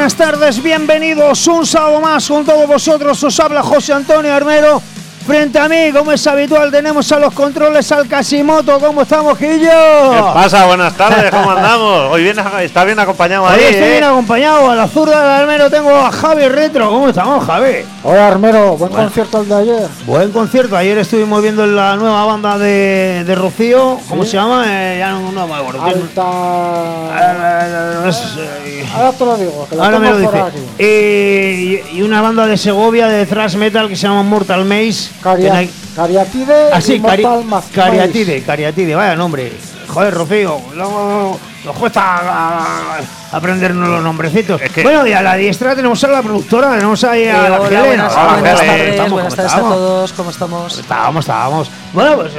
buenas tardes, bienvenidos un sábado más con todos vosotros. Os habla José Antonio Armero. Frente a mí, como es habitual, tenemos a los controles al Casimoto. ¿Cómo estamos, Quillo? ¿Qué pasa? Buenas tardes, ¿cómo andamos? Hoy está bien acompañado ahí. Hoy estoy bien acompañado. A la zurda del Armero tengo a Javi Retro. ¿Cómo estamos, Javi? Hola, Armero. Buen concierto el de ayer. Buen concierto. Ayer estuvimos viendo la nueva banda de Rocío. ¿Cómo se llama? Ya no me acuerdo. Alta... Ahora te lo digo. Que ahora me lo dice. Y una banda de Segovia de thrash metal que se llama Mortal Maze. Cariatide. Sí, Cariatide, vaya nombre. Joder, Rocío, nos cuesta aprendernos los nombrecitos. Es que bueno, y a la diestra tenemos a la productora, tenemos ahí a la Helena. Buenas tardes a todos, ¿cómo estamos? Estábamos. Bueno, pues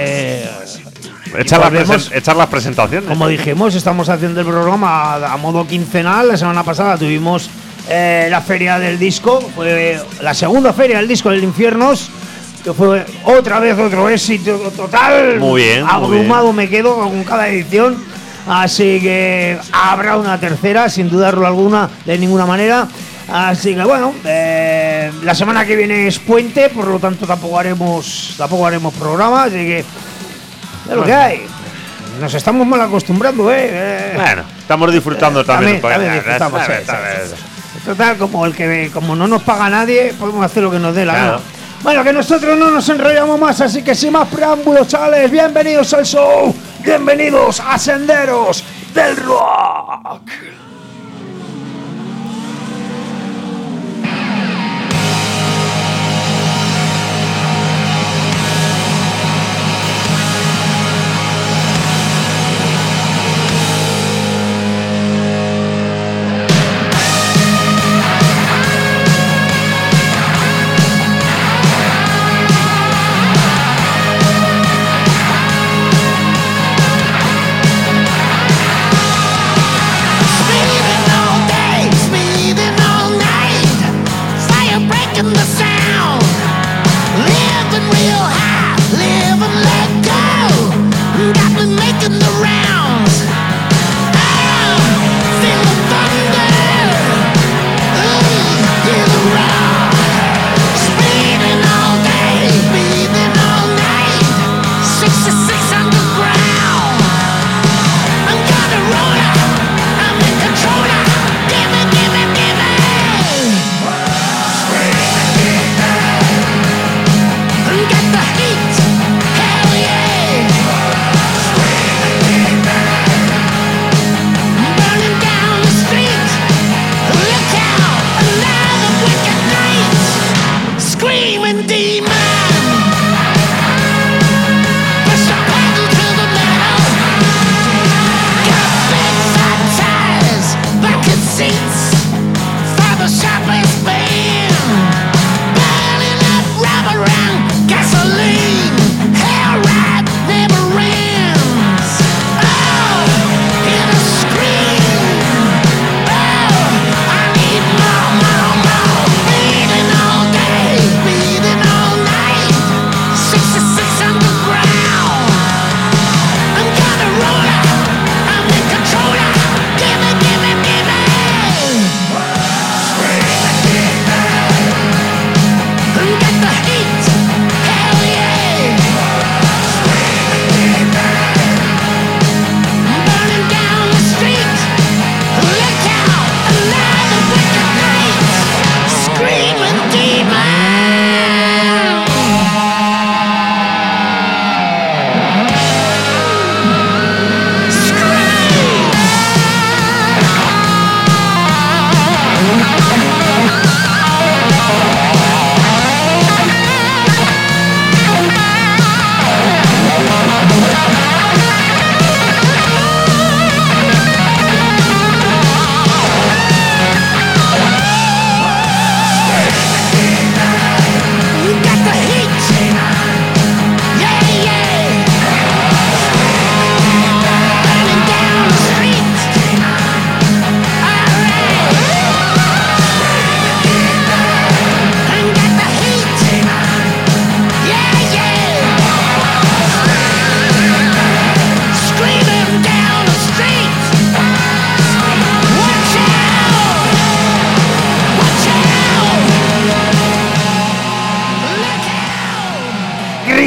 echar las presentaciones. Como dijimos, estamos haciendo el programa a modo quincenal. La semana pasada tuvimos la feria del disco, fue la segunda feria del disco del Infiernos, que fue otra vez otro éxito total. Muy bien. Abrumado me quedo con cada edición. Así que habrá una tercera, sin dudarlo alguna, de ninguna manera. Así que bueno, la semana que viene es puente, por lo tanto tampoco haremos programa, así que es lo que hay. Nos estamos mal acostumbrando, Bueno, estamos disfrutando también. Disfrutamos, total, como no nos paga nadie, podemos hacer lo que nos dé la gana. Bueno, que nosotros no nos enrollamos más, así que sin más preámbulos, chavales, bienvenidos al show, bienvenidos a Senderos del Rock.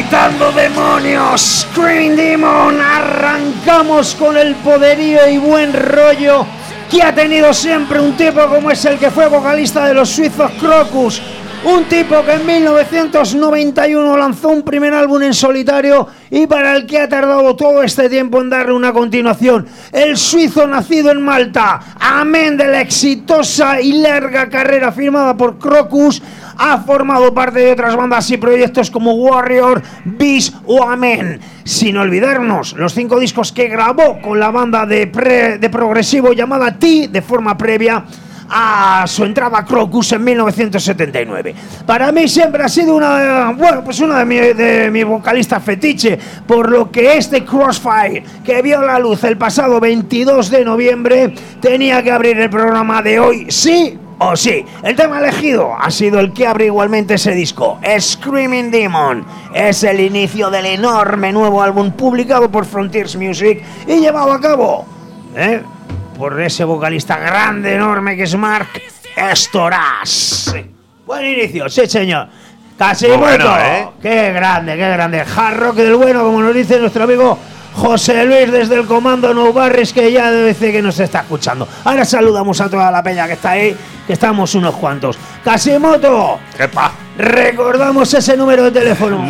Gritando demonios, Screaming Demon, arrancamos con el poderío y buen rollo que ha tenido siempre un tipo como es el que fue vocalista de los suizos Crocus, un tipo que en 1991 lanzó un primer álbum en solitario y para el que ha tardado todo este tiempo en darle una continuación. El suizo nacido en Malta, amén de la exitosa y larga carrera firmada por Crocus, ha formado parte de otras bandas y proyectos como Warrior, Beast o Amen. Sin olvidarnos los 5 discos que grabó con la banda de progresivo llamada T de forma previa a su entrada a Crocus en 1979. Para mí siempre ha sido una de mis vocalistas fetiche, por lo que este Crossfire, que vio la luz el pasado 22 de noviembre, tenía que abrir el programa de hoy, sí o sí. El tema elegido ha sido el que abre igualmente ese disco, Screaming Demon. Es el inicio del enorme nuevo álbum publicado por Frontiers Music y llevado a cabo por ese vocalista grande, enorme que es Mark Estoras. Buen inicio, sí señor. Casimoto, bueno, qué grande, hard rock del bueno, como nos dice nuestro amigo José Luis desde el comando No Barris, que ya dice que nos está escuchando. Ahora saludamos a toda la peña que está ahí, que estamos unos cuantos. Casimoto, ¿quepa? Recordamos ese número de teléfono: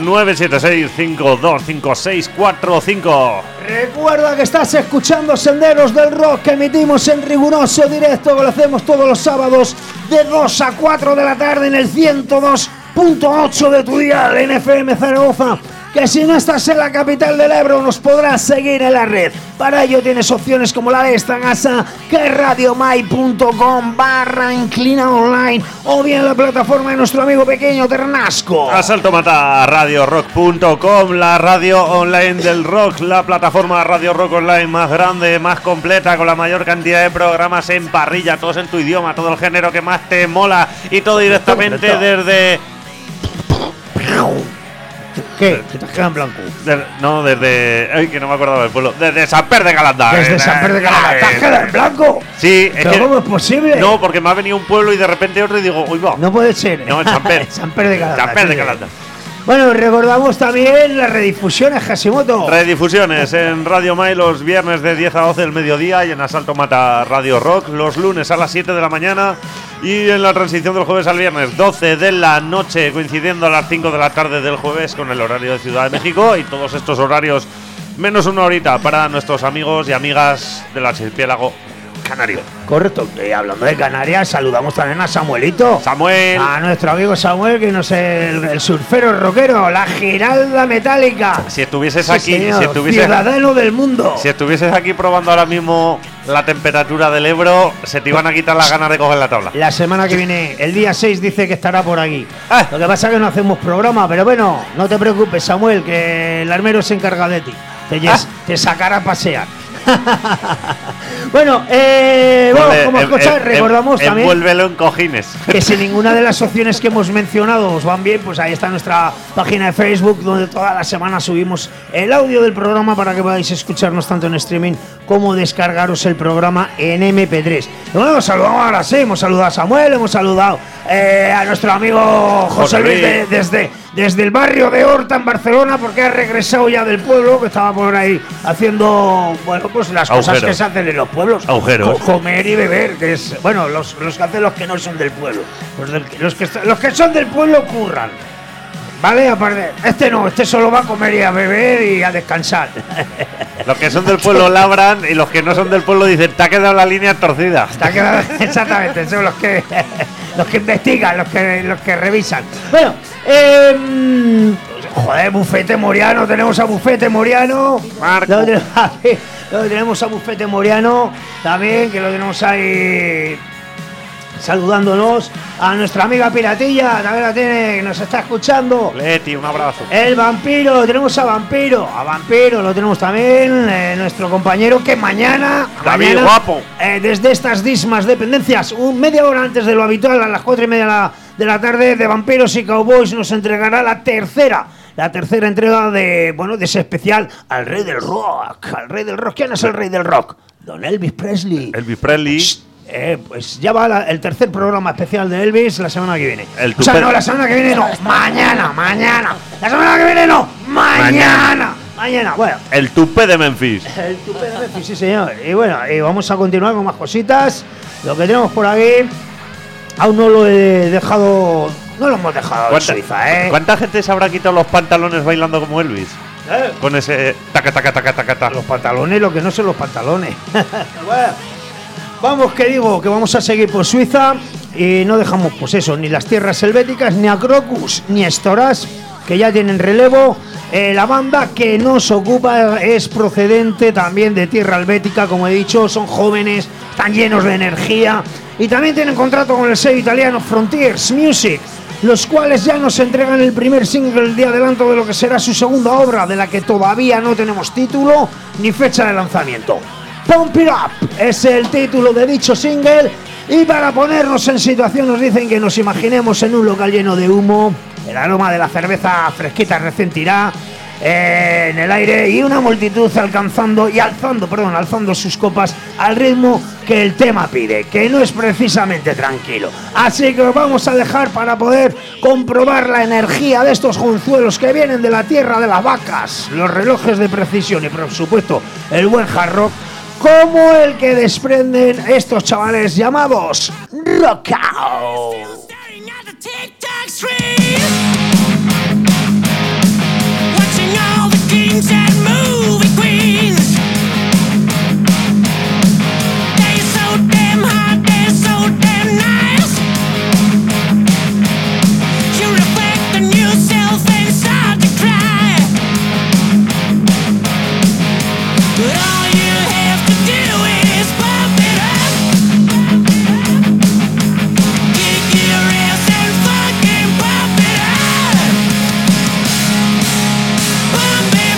976-525645. Recuerda que estás escuchando Senderos del Rock, que emitimos en riguroso directo, que lo hacemos todos los sábados de 2 a 4 de la tarde en el 102.8 de tu dial en FM Zaragoza. Que si no estás en la capital del Ebro nos podrás seguir en la red. Para ello tienes opciones como la de esta casa, que es radiomai.com/inclina online, o bien la plataforma de nuestro amigo pequeño Ternasco. Asalto Mata, radiorock.com, la radio online del rock, la plataforma Radio Rock Online más grande, más completa, con la mayor cantidad de programas en parrilla, todos en tu idioma, todo el género que más te mola y todo directamente desde... ¿Qué? ¿Qué te has quedado en blanco? Desde... Ay, que no me acordaba del pueblo. Desde Samper de Calanda. Desde Samper de Calanda. ¿Te has quedado en blanco? Sí. ¿Pero cómo es posible? No, porque me ha venido un pueblo y de repente otro y digo, uy, va. No puede ser. No, en Samper. Samper de Calanda. Samper de Calanda. Bueno, recordamos también las redifusiones, Hashimoto. Redifusiones en Radio Mai los viernes de 10 a 12 del mediodía y en Asalto Mata Radio Rock los lunes a las 7 de la mañana y en la transición del jueves al viernes 12 de la noche, coincidiendo a las 5 de la tarde del jueves con el horario de Ciudad de México, y todos estos horarios menos una horita para nuestros amigos y amigas del archipiélago canario. Correcto. Y hablando de Canarias, saludamos también a Samuelito. Samuel. A nuestro amigo Samuel, que no es el surfero rockero, la Giralda Metálica. Si estuvieses sí, aquí, señor, si estuvieses, ciudadano del mundo. Si estuvieses aquí probando ahora mismo la temperatura del Ebro, se te iban a quitar las ganas de coger la tabla. La semana que viene, el día 6, dice que estará por aquí. Lo que pasa es que no hacemos programa, pero bueno, no te preocupes, Samuel, que el armero se encarga de ti. Te sacará a pasear. Bueno, como escuchas, recordamos también envuélvelo en cojines. Que si ninguna de las opciones que hemos mencionado os van bien, pues ahí está nuestra página de Facebook, donde toda la semana subimos el audio del programa para que podáis escucharnos tanto en streaming como descargaros el programa en MP3. Y bueno, saludamos ahora sí, hemos saludado a Samuel, hemos saludado a nuestro amigo José Luis desde el barrio de Horta en Barcelona, porque ha regresado ya del pueblo, que estaba por ahí haciendo, bueno, pues las cosas que se hacen en los pueblos. Agujeros. Comer y beber, que es, bueno, los que hacen los que no son del pueblo. Los que son del pueblo curran. ¿Vale? Aparte, este solo va a comer y a beber y a descansar. Los que son del pueblo labran y los que no son del pueblo dicen, te ha quedado la línea torcida. Te ha quedado, exactamente, son los que investigan, los que revisan. Bueno, joder, Bufete Moriano, tenemos a Bufete Moriano. Marco. Lo tenemos a Bufete Moriano también, que lo tenemos ahí saludándonos. A nuestra amiga Piratilla, también la tiene, que nos está escuchando. Leti, un abrazo. El Vampiro, lo tenemos a Vampiro lo tenemos también, nuestro compañero que mañana Guapo, desde estas mismas dependencias, media hora antes de lo habitual, a las 4:30 de la tarde, de Vampiros y Cowboys nos entregará la tercera entrega de ese especial al Rey del Rock. ¿Quién es el Rey del Rock? Don Elvis Presley. Elvis Presley. pues ya va el tercer programa especial de Elvis la semana que viene. O sea, no, la semana que viene no, mañana. La semana que viene no, mañana. Bueno. El tupé de Memphis. El tupé de Memphis, sí señor. Y bueno, vamos a continuar con más cositas. Lo que tenemos por aquí, aún no lo he dejado, no lo hemos dejado en Suiza, ¿eh? ¿Cuánta gente se habrá quitado los pantalones bailando como Elvis? Con ese taca. Los pantalones, lo que no son los pantalones. Bueno, vamos, que digo, que vamos a seguir por Suiza y no dejamos, pues eso, ni las tierras helvéticas, ni a Crocus, ni Estoras, que ya tienen relevo. La banda que nos ocupa es procedente también de tierra helvética, como he dicho, son jóvenes, están llenos de energía y también tienen contrato con el sello italiano Frontiers Music, los cuales ya nos entregan el primer single de adelanto de lo que será su segunda obra, de la que todavía no tenemos título ni fecha de lanzamiento. Pump It Up es el título de dicho single, y para ponernos en situación nos dicen que nos imaginemos en un local lleno de humo, el aroma de la cerveza fresquita recién tirada en el aire y una multitud alzando sus copas al ritmo que el tema pide, que no es precisamente tranquilo. Así que os vamos a dejar para poder comprobar la energía de estos jovenzuelos que vienen de la tierra de las vacas, los relojes de precisión y por supuesto el buen hard rock, como el que desprenden estos chavales llamados Rock Out. Kings and movie queens, they're so damn hot, they're so damn nice. You reflect on yourself and start to cry, but all you have to do is pump it up, kick your ass and fucking pump it up. Pump it.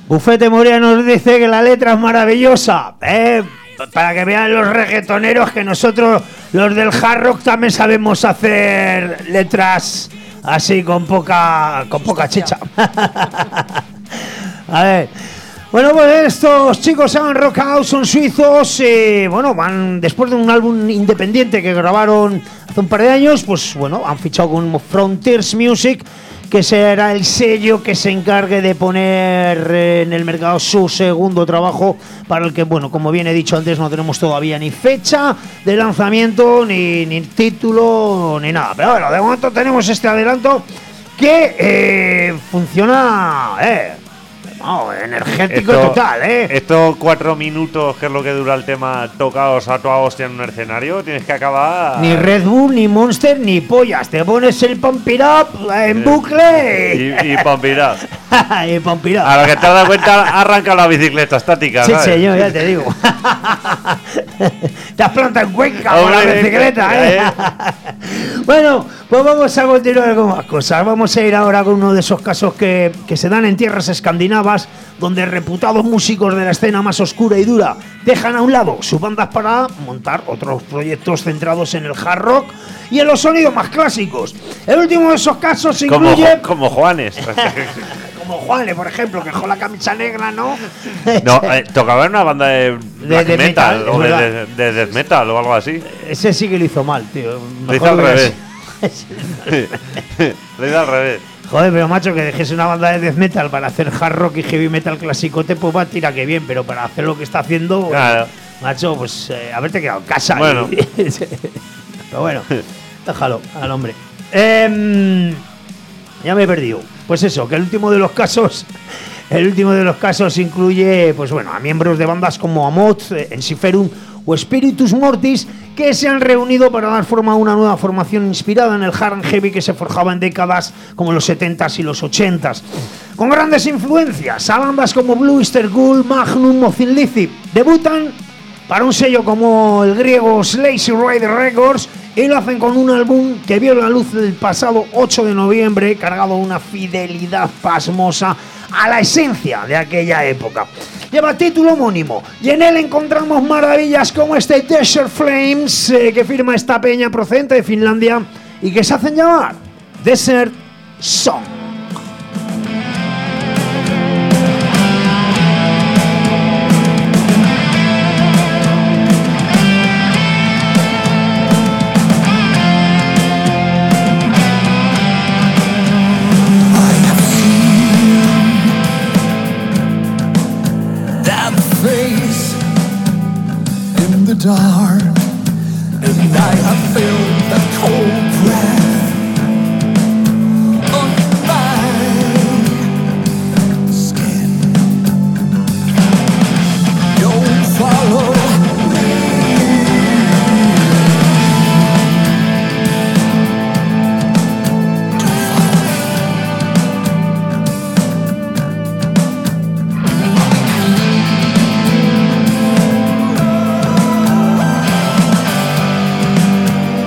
Bufete Moria nos dice que la letra es maravillosa, para que vean los reggaetoneros que nosotros, los del hard rock, también sabemos hacer letras así con poca chicha. A ver. Bueno, pues estos chicos se han Rock Out, son suizos, bueno, van después de un álbum independiente que grabaron hace un par de años, pues bueno, han fichado con Frontiers Music, que será el sello que se encargue de poner en el mercado su segundo trabajo, para el que, bueno, como bien he dicho antes, no tenemos todavía ni fecha de lanzamiento, ni título, ni nada. Pero bueno, de momento tenemos este adelanto que funciona, energético total, Estos 4 minutos, que es lo que dura el tema, tocados a toda hostia en un escenario, tienes que acabar. Ni Red Bull, ni Monster, ni pollas. Te pones el Pump It Up en bucle y Pump It Up. y Pump It Up. A lo que te has dado cuenta, arranca la bicicleta estática. Sí, ¿sabes? señor, ya te digo. Te has plantado en Cuenca con la bicicleta, Bueno, pues vamos a continuar con más cosas. Vamos a ir ahora con uno de esos casos que se dan en tierras escandinavas, donde reputados músicos de la escena más oscura y dura dejan a un lado sus bandas para montar otros proyectos centrados en el hard rock y en los sonidos más clásicos. El último de esos casos incluye... Como Juanes. Como Juanes, por ejemplo, que dejó la camisa negra, ¿no? No, tocaba en una banda de black de metal, o metal, de death metal o algo así. Ese sí que lo hizo mal, tío. Lo hizo al revés. Lo hizo al revés. Joder, pero macho, que dejes una banda de death metal para hacer hard rock y heavy metal clasicote, pues va, tira que bien, pero para hacer lo que está haciendo, claro. Macho, pues haberte quedado en casa. Bueno. Pero bueno, déjalo al hombre. Ya me he perdido. Pues eso, que el último de los casos incluye, pues bueno, a miembros de bandas como Amoth, Ensiferum o Spiritus Mortis, que se han reunido para dar forma a una nueva formación inspirada en el hard and heavy que se forjaba en décadas como los 70s y los 80s. Con grandes influencias a bandas como Blue Oyster Cult, Magnum o Thin Lizzy. Debutan para un sello como el griego Lazy Rider Records y lo hacen con un álbum que vio la luz el pasado 8 de noviembre, cargado de una fidelidad pasmosa a la esencia de aquella época. Lleva título homónimo y en él encontramos maravillas como este Desert Flames que firma esta peña procedente de Finlandia y que se hacen llamar Desert Song. Dark, and I have felt the cold breath of my skin. Don't follow me. Don't follow me.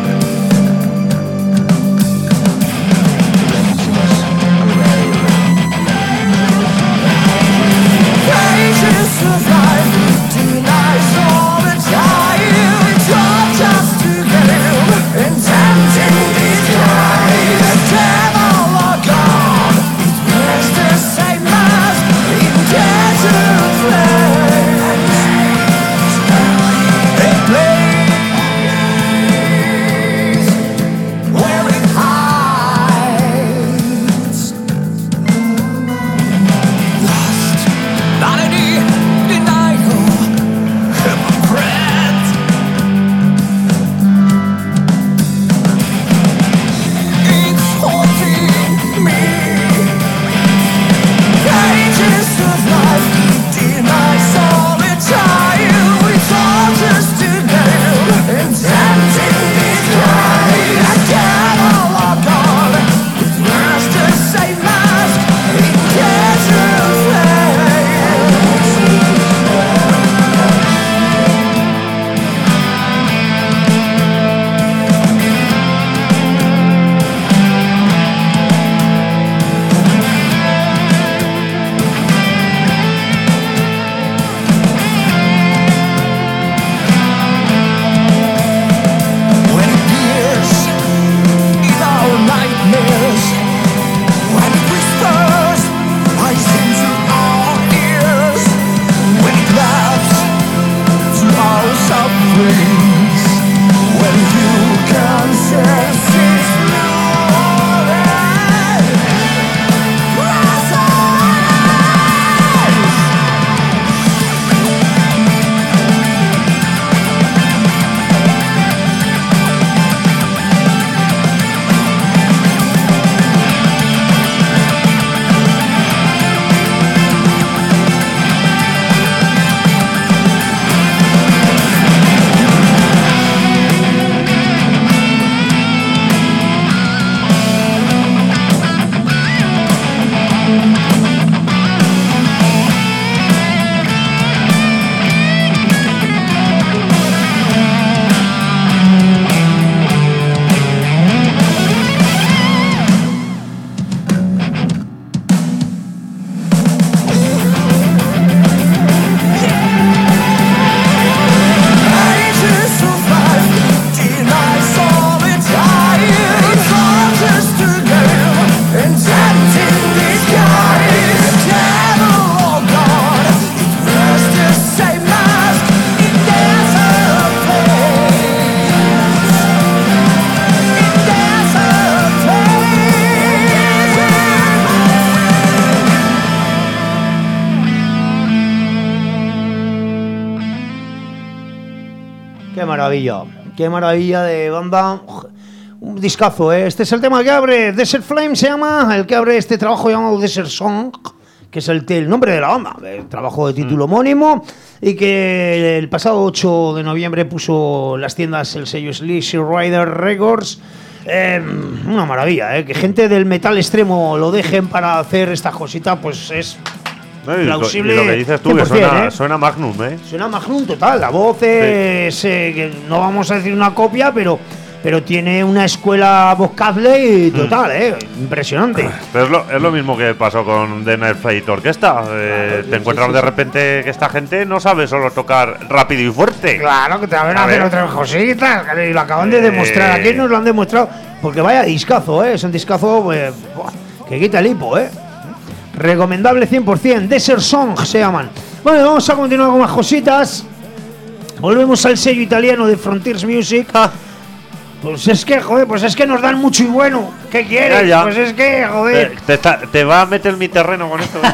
maravilla. Qué maravilla de banda. Un discazo, ¿eh? Este es el tema que abre. Desert Flame se llama, el que abre este trabajo llamado Desert Song, que es el nombre de la banda, el trabajo de título homónimo, y que el pasado 8 de noviembre puso en las tiendas el sello Sleazy Rider Records. Una maravilla, que gente del metal extremo lo dejen para hacer esta cosita, pues es plausible. Y lo que dices tú, que 100%, suena Magnum, Suena Magnum total, la voz es, que no vamos a decir una copia, pero tiene una escuela vocable total, impresionante. Pero es lo mismo que pasó con The Night Flight Orquesta. Te encuentras de repente que esta gente no sabe solo tocar rápido y fuerte. Claro, que te van a hacer otras cositas, y lo acaban de demostrar. Aquí nos lo han demostrado, porque vaya discazo, es un discazo que quita el hipo, recomendable 100%. Desert Song se llaman. Bueno, vamos a continuar con más cositas. Volvemos al sello italiano de Frontiers Music. Pues es que, joder, pues es que nos dan mucho y bueno. ¿Qué quieres? Ya. Pues es que, joder. Te va a meter mi terreno con esto.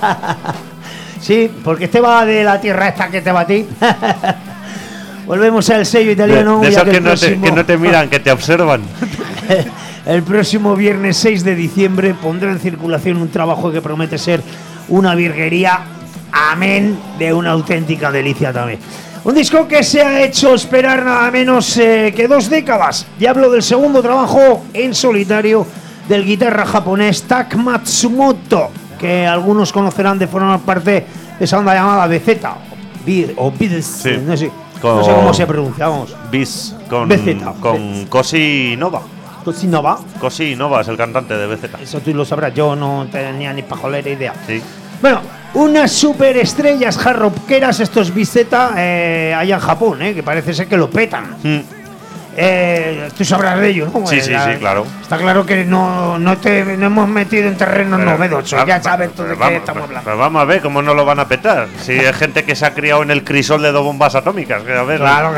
Sí, porque este va de la tierra esta que te batí. Volvemos al sello italiano. De ya esos que no te miran, que te observan. El próximo viernes 6 de diciembre pondrá en circulación un trabajo que promete ser una virguería, amén, de una auténtica delicia también. Un disco que se ha hecho esperar nada menos que 2 décadas. Y hablo del segundo trabajo en solitario del guitarra japonés Tak Matsumoto, que algunos conocerán de formar parte de esa banda llamada BZ o Biz, Sí. no sé cómo se pronuncia, vamos. Bis con BZ. Cosi Nova. Cosinova. Cosi Nova es el cantante de BZ. Eso tú lo sabrás, yo no tenía ni pajolera idea. Sí. Bueno, unas superestrellas hard rockeras, estos BZ, allá en Japón, que parece ser que lo petan. Tú sabrás de ello, ¿no? Sí, claro. Está claro que no hemos metido en terrenos novedosos, ya sabes tú de qué estamos hablando. Pero vamos a ver cómo no lo van a petar. Si hay gente que se ha criado en el crisol de 2 bombas atómicas. Que a ver, Claro.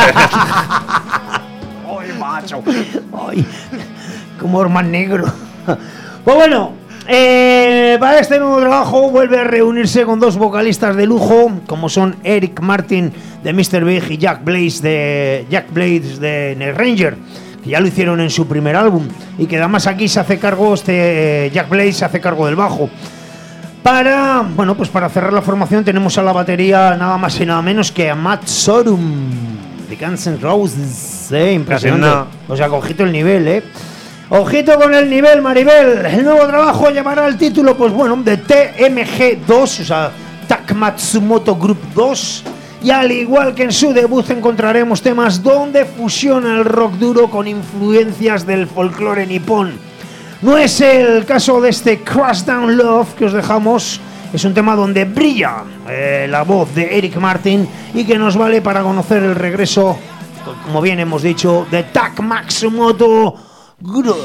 ¡Ay, macho! ¡Ay! Como Orman Negro. Pues bueno, para este nuevo trabajo vuelve a reunirse con 2 vocalistas de lujo, como son Eric Martin de Mr. Big y Jack Blades de Night Ranger, que ya lo hicieron en su primer álbum, y que además aquí se hace cargo, Jack Blades se hace cargo del bajo. Para cerrar la formación tenemos a la batería nada más y nada menos que a Matt Sorum de Guns N' Roses. Impresionante. O sea, ojito el nivel, Ojito con el nivel, Maribel. El nuevo trabajo llevará el título, de TMG2, o sea, Tak Matsumoto Group 2. Y al igual que en su debut encontraremos temas donde fusiona el rock duro con influencias del folclore nipón. No es el caso de este Crash Down Love que os dejamos. Es un tema donde brilla la voz de Eric Martin y que nos vale para conocer el regreso, como bien hemos dicho, de Tak Matsumoto Group.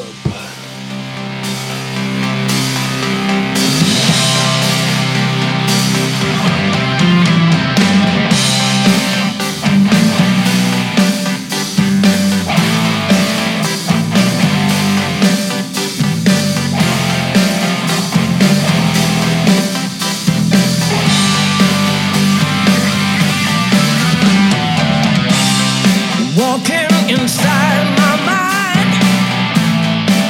Walking inside my mind,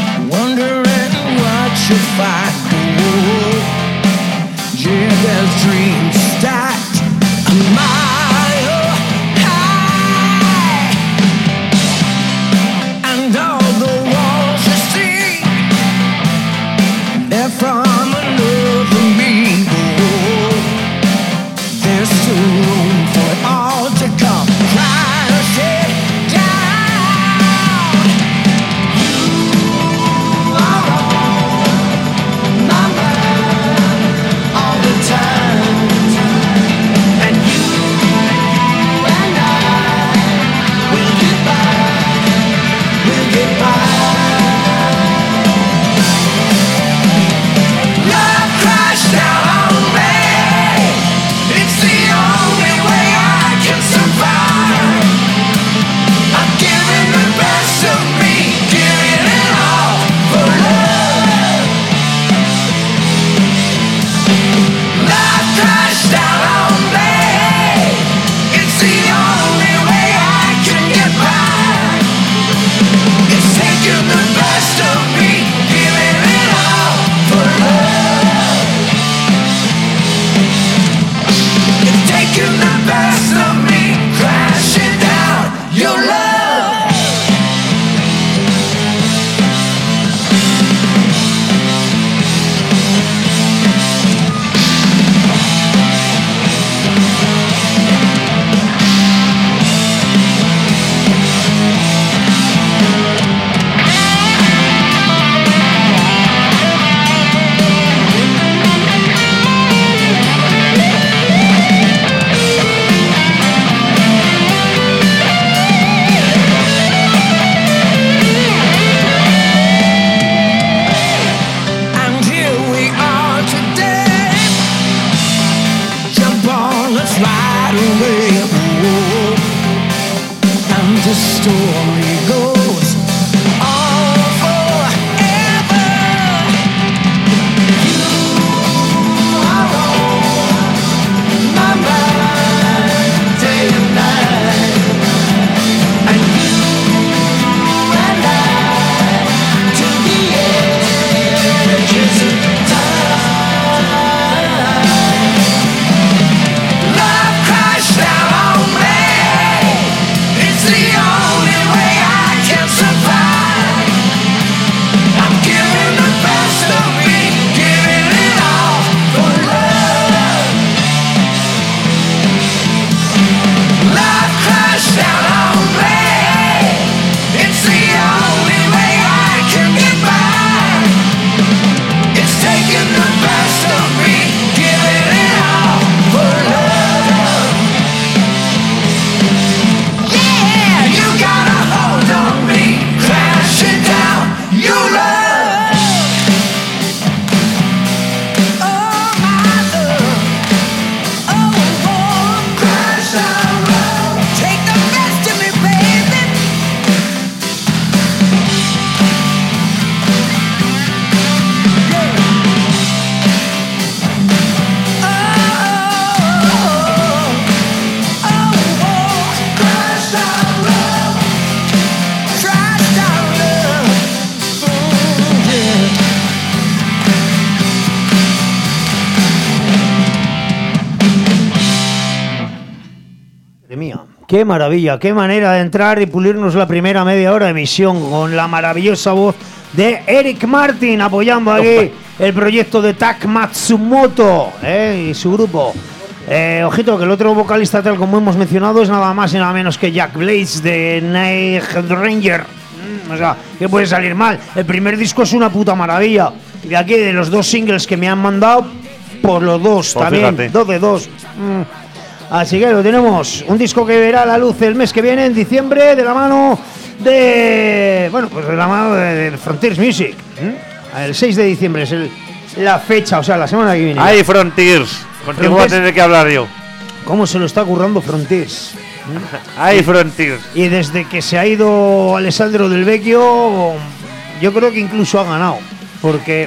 Qué maravilla, qué manera de entrar y pulirnos la primera media hora de emisión con la maravillosa voz de Eric Martin apoyando aquí el proyecto de Tak Matsumoto y su grupo. Ojito, que el otro vocalista, tal como hemos mencionado, es nada más y nada menos que Jack Blaze de Night Ranger. O sea, ¿qué puede salir mal? El primer disco es una puta maravilla. Y de aquí, de los 2 singles que me han mandado, por los 2 Pues también, fíjate. 2 de 2. Así que lo tenemos. Un disco que verá la luz el mes que viene, en diciembre, de la mano de... Bueno, pues de la mano de Frontiers Music. El 6 de diciembre es la fecha, o sea, la semana que viene. ¡Ay, Frontiers! Contigo voy a tener que hablar yo. ¿Cómo se lo está currando Frontiers? ¡Ay, Frontiers! Y desde que se ha ido Alessandro Del Vecchio, yo creo que incluso ha ganado. Porque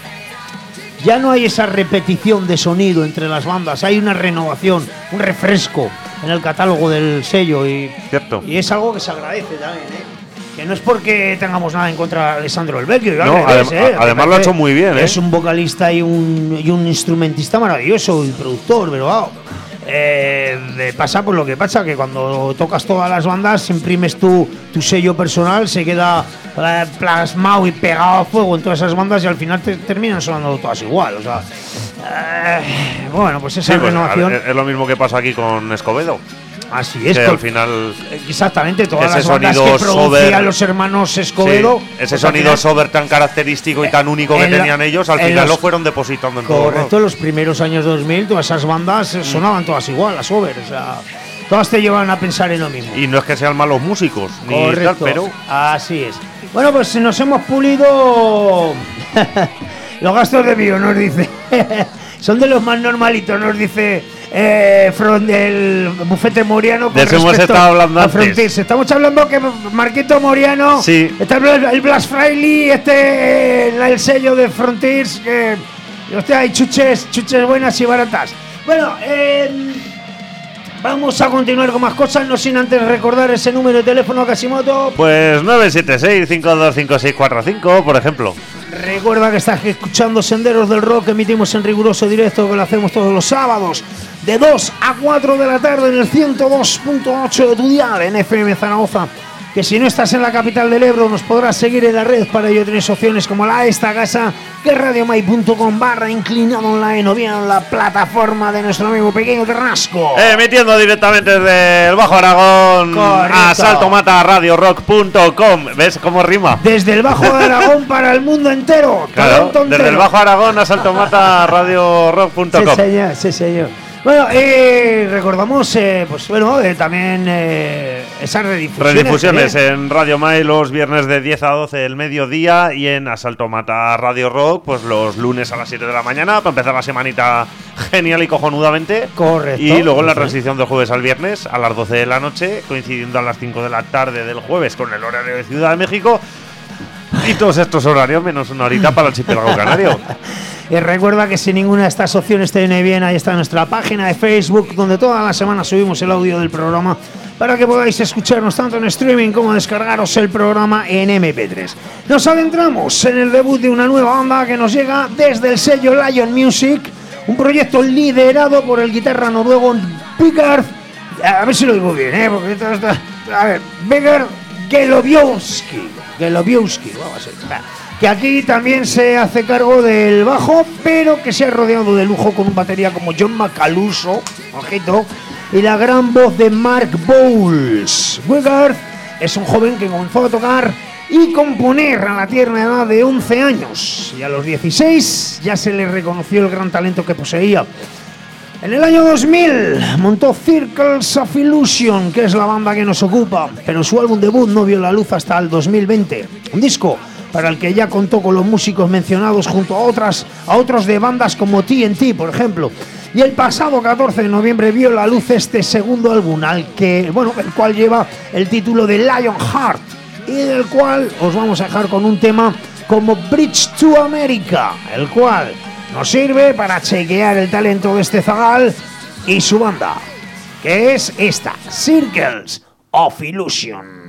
ya no hay esa repetición de sonido entre las bandas, hay una renovación, un refresco en el catálogo del sello y Cierto. y es algo que se agradece también, que no es porque tengamos nada en contra de Alessandro Del Vecchio, No, además lo ha hecho muy bien, es un vocalista y un instrumentista maravilloso y productor, pero wow, pasa por lo que pasa, que cuando tocas todas las bandas imprimes tu sello personal, se queda plasmado y pegado a fuego en todas esas bandas y al final te terminan sonando todas igual, o sea, bueno, pues esa Sí, pues, renovación. es lo mismo que pasa aquí con Escobedo. Así es, Que al final exactamente, todas ese las bandas sonido que producían sober, los hermanos Escobedo, sí, ese pues, al sonido final, sober tan característico y tan único que en la- tenían ellos, al en final los- lo fueron depositando en todo. correcto, en los primeros años 2000 todas esas bandas sonaban todas igual, las sober, o sea, todas te llevan a pensar en lo mismo. Y no es que sean malos músicos, ni tal, Correcto, pero así es. Bueno, pues nos hemos pulido los gastos de bio, nos dice. Son de los más normalitos, nos dice el bufete Moriano. De eso hemos estado hablando a antes. Frontiers. Estamos hablando que Marquito Moriano, Sí. está el Blas Fraile, el sello de Frontiers, que hostia, hay chuches buenas y baratas. Bueno, vamos a continuar con más cosas, no sin antes recordar ese número de teléfono, Casimoto. pues 976-525645, por ejemplo. Recuerda que estás escuchando Senderos del Rock, que emitimos en riguroso directo, que lo hacemos todos los sábados de 2 a 4 de la tarde en el 102.8 de tu dial en FM Zaragoza. Que si no estás en la capital del Ebro nos podrás seguir en la red. Para ello tienes opciones como la de esta casa, que es radiomai.com/inclinado online, o bien la plataforma de nuestro amigo Pequeño Carrasco. Emitiendo directamente desde el Bajo Aragón Correcto. a saltomataradiorock.com. ¿Ves cómo rima? Desde el Bajo de Aragón para el mundo entero. Claro, talento desde entero. el Bajo Aragón a saltomataradiorock.com. Sí, señor, sí, señor. Bueno, recordamos, pues bueno, también esas Redifusiones en Radio Mai los viernes de 10 a 12 del mediodía y en Asalto Mata Radio Rock pues los lunes a las 7 de la mañana para empezar la semanita genial y cojonudamente. Correcto. Y luego en la Sí. transición del jueves al viernes a las 12 de la noche, coincidiendo a las 5 de la tarde del jueves con el horario de Ciudad de México. Y todos estos horarios menos una horita para el archipiélago canario. Y recuerda que si ninguna de estas opciones te viene bien, ahí está nuestra página de Facebook, donde toda la semana subimos el audio del programa para que podáis escucharnos tanto en streaming como descargaros el programa en MP3. Nos adentramos en el debut de una nueva banda que nos llega desde el sello Lion Music, un proyecto liderado por el guitarra noruego Bigard. A ver si lo digo bien, porque esto está... A ver, Bigard Geloviowski, vamos a ver. Que aquí también se hace cargo del bajo, pero que se ha rodeado de lujo con un batería como John Macaluso, ojito, y la gran voz de Mark Bowles. Wigard es un joven que comenzó a tocar y componer a la tierna edad de 11 años, y a los 16 ya se le reconoció el gran talento que poseía. En el año 2000 montó Circles of Illusion, que es la banda que nos ocupa, pero su álbum debut no vio la luz hasta el 2020. Un disco para el que ya contó con los músicos mencionados junto a otros de bandas como TNT, por ejemplo. Y el pasado 14 de noviembre vio la luz este segundo álbum, el cual lleva el título de Lionheart, y del cual os vamos a dejar con un tema como Bridge to America, el cual nos sirve para chequear el talento de este zagal y su banda, que es esta, Circles of Illusion.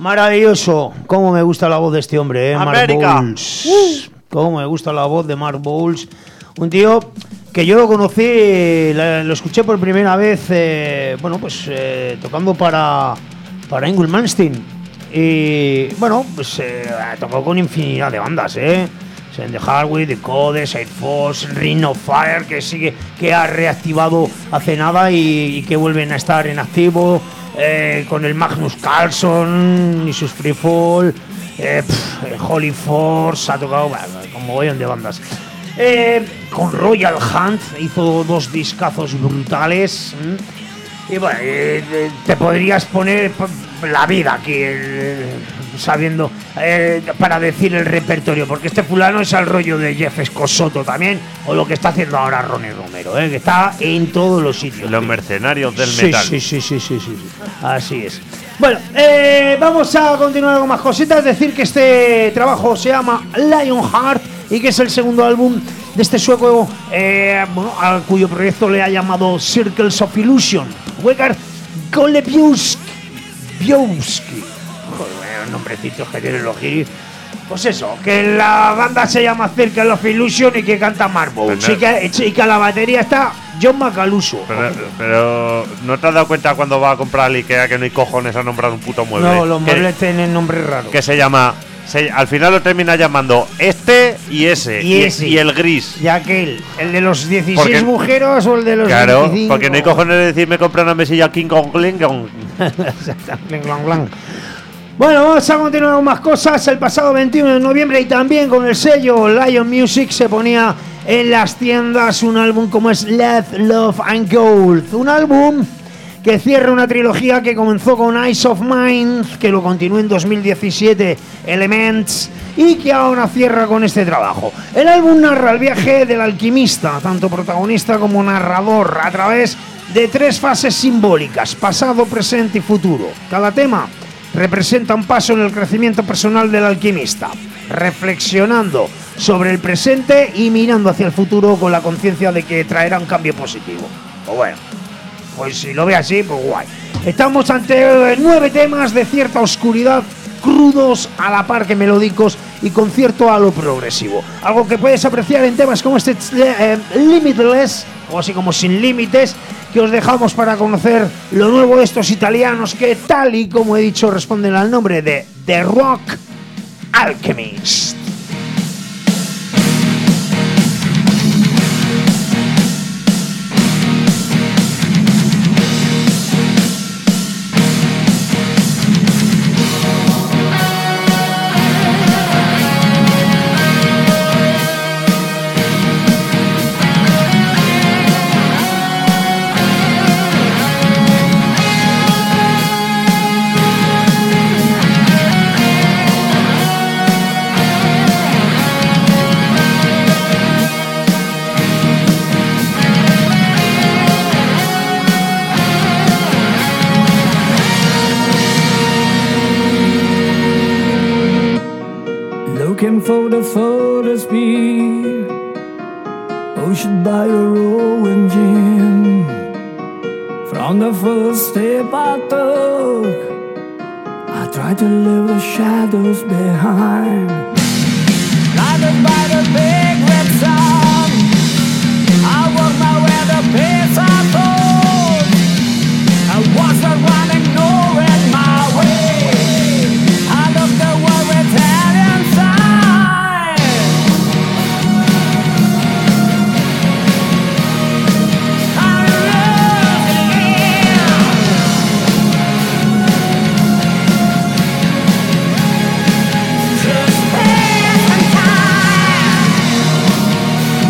Maravilloso. Cómo me gusta la voz de este hombre, Mark América. Bowles. Cómo me gusta la voz de Mark Bowles. Un tío que yo lo conocí, lo escuché por primera vez, tocando para Ingrid Malmsteen. Y bueno, pues tocó con infinidad de bandas, Send the Hardware, The Codes, Air Force, Ring of Fire, que ha reactivado hace nada y que vuelven a estar en activo, con el Magnus Carlson y sus Freefall, Holy Force, ha tocado con mogollón de bandas. Con Royal Hunt hizo 2 discazos brutales. Y bueno, te podrías poner la vida aquí sabiendo para decir el repertorio, porque este fulano es al rollo de Jeff Scott también, o lo que está haciendo ahora Ronnie Romero, que está en todos los sitios. Los mercenarios del metal. Sí. Así es. Bueno, vamos a continuar con más cositas. Decir que este trabajo se llama Lionheart y que es el segundo álbum de este sueco, a cuyo proyecto le ha llamado Circles of Illusion. Wegard Golebiuski. Joder, nombrecitos que tienen los giris. Pues eso, que la banda se llama Circle of Illusion y que canta Mark Bowles. Y que a la batería está John Macaluso. Pero ¿no te has dado cuenta cuando va a comprar al Ikea que no hay cojones a nombrar un puto mueble? No, los muebles tienen nombres raros. Que se llama... al final lo termina llamando este y ese. Y el gris. Y aquel. ¿El de los 16 agujeros o el de los 25? Claro, porque no hay cojones de decir me compré una mesilla King Kong Kling Kong. Bueno, vamos a continuar con más cosas. El pasado 21 de noviembre y también con el sello Lion Music se ponía en las tiendas un álbum como es Death, Love and Gold. Un álbum que cierra una trilogía que comenzó con Eyes of Mind, que lo continuó en 2017, Elements, y que ahora cierra con este trabajo. El álbum narra el viaje del alquimista, tanto protagonista como narrador, a través de 3 fases simbólicas, pasado, presente y futuro. Cada tema representa un paso en el crecimiento personal del alquimista, reflexionando sobre el presente y mirando hacia el futuro con la conciencia de que traerá un cambio positivo. O bueno, pues si lo ve así, pues guay. Estamos ante 9 temas de cierta oscuridad, crudos a la par que melódicos y con cierto halo progresivo. Algo que puedes apreciar en temas como este Limitless, o así como Sin Límites, que os dejamos para conocer lo nuevo de estos italianos que, tal y como he dicho, responden al nombre de The Rock Alchemist. Looking for the photo speed. Oh, should buy a rolling gin. From the first step I took, I tried to leave the shadows behind. Blinded by the big red sun, I walked my way the pace I thought. I wasn't running nowhere in my way. I looked the world with Italian side. I love it. Just space and time.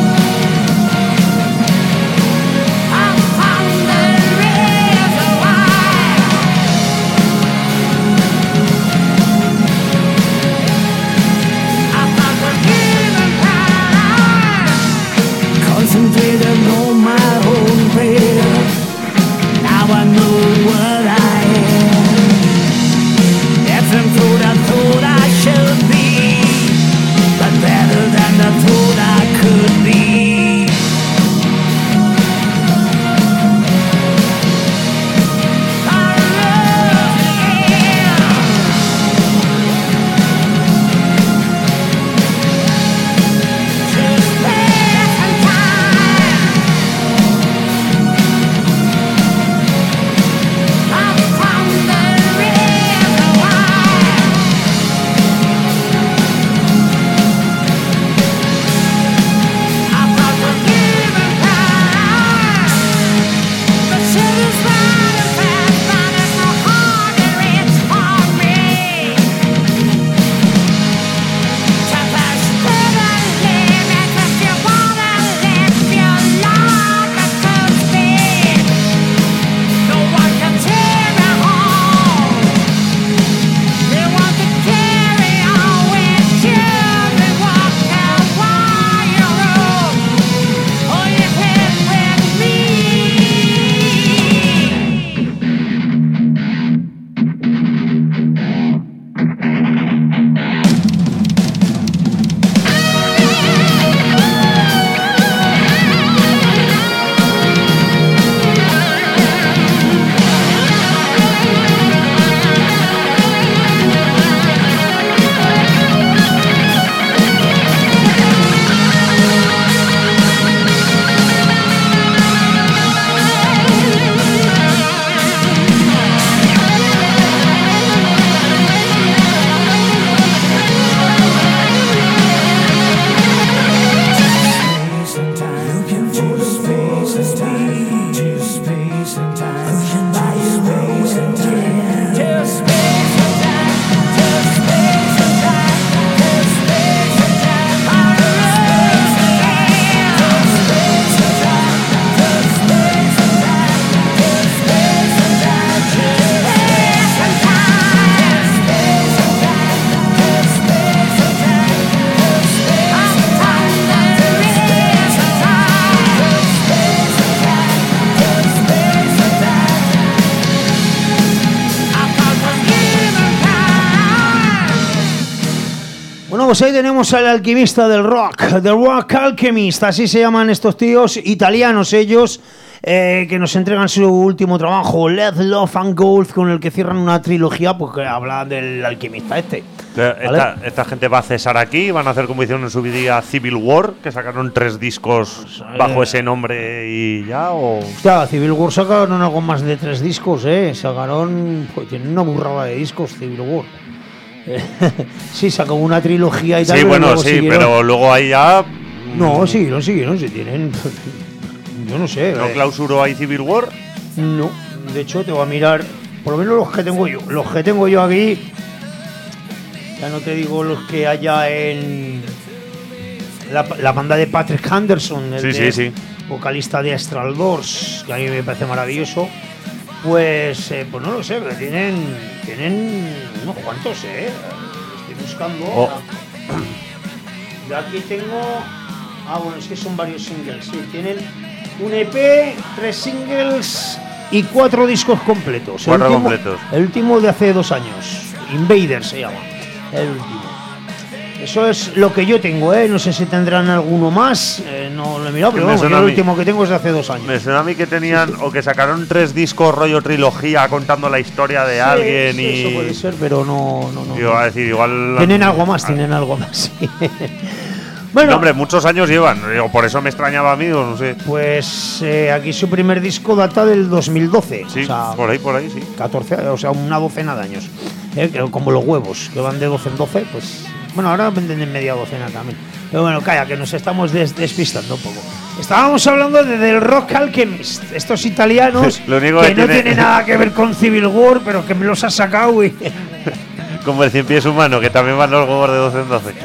pues ahí tenemos al alquimista del rock, The Rock Alchemist, así se llaman estos tíos, italianos ellos, que nos entregan su último trabajo, Let Love and Gold, con el que cierran una trilogía, pues que habla del alquimista este. Esta gente va a cesar aquí, van a hacer como hicieron en su día Civil War, que sacaron 3 discos bajo ese nombre y ya, o... Hostia, Civil War sacaron algo más de 3 discos, sacaron, pues tienen una burrada de discos Civil War. Sí, sacó una trilogía y tal. Sí, bueno, sí, siguieron. Pero luego ahí ya... No, siguieron, si tienen... Yo no sé. ¿No clausuró ahí Civil War? No, de hecho te voy a mirar, por lo menos los que tengo yo. Los que tengo yo aquí, ya no te digo los que haya en la banda de Patrick Anderson, el vocalista de Astral Doors, que a mí me parece maravilloso. Pues no lo sé, pero tienen unos cuantos, estoy buscando. De aquí tengo... bueno, es que son varios singles, sí, tienen un EP, 3 singles y 4 discos completos. 4 completos. El último de hace 2 años, Invader se llama, el último. Eso es lo que yo tengo, no sé si tendrán alguno más, no lo he mirado, pero vamos, yo el último que tengo es de hace 2 años. Me suena a mí que tenían, o que sacaron 3 discos rollo trilogía contando la historia de alguien y... eso puede ser, pero no. Iba a decir, igual... Tienen algo más, sí. Bueno, no, hombre, muchos años llevan, por eso me extrañaba a mí, o no sé. Pues aquí su primer disco data del 2012. Sí, o sea, por ahí, sí. 14, o sea, una docena de años. Como los huevos, que van de 12 en 12, pues... Bueno, ahora venden en media docena también. Pero bueno, calla, que nos estamos despistando un poco. Estábamos hablando del Rock Alchemist. Estos italianos Lo único que no tiene nada que ver con Civil War, pero que me los ha sacado y... Como el 100 pies humano, que también van los huevos de 12 en 12.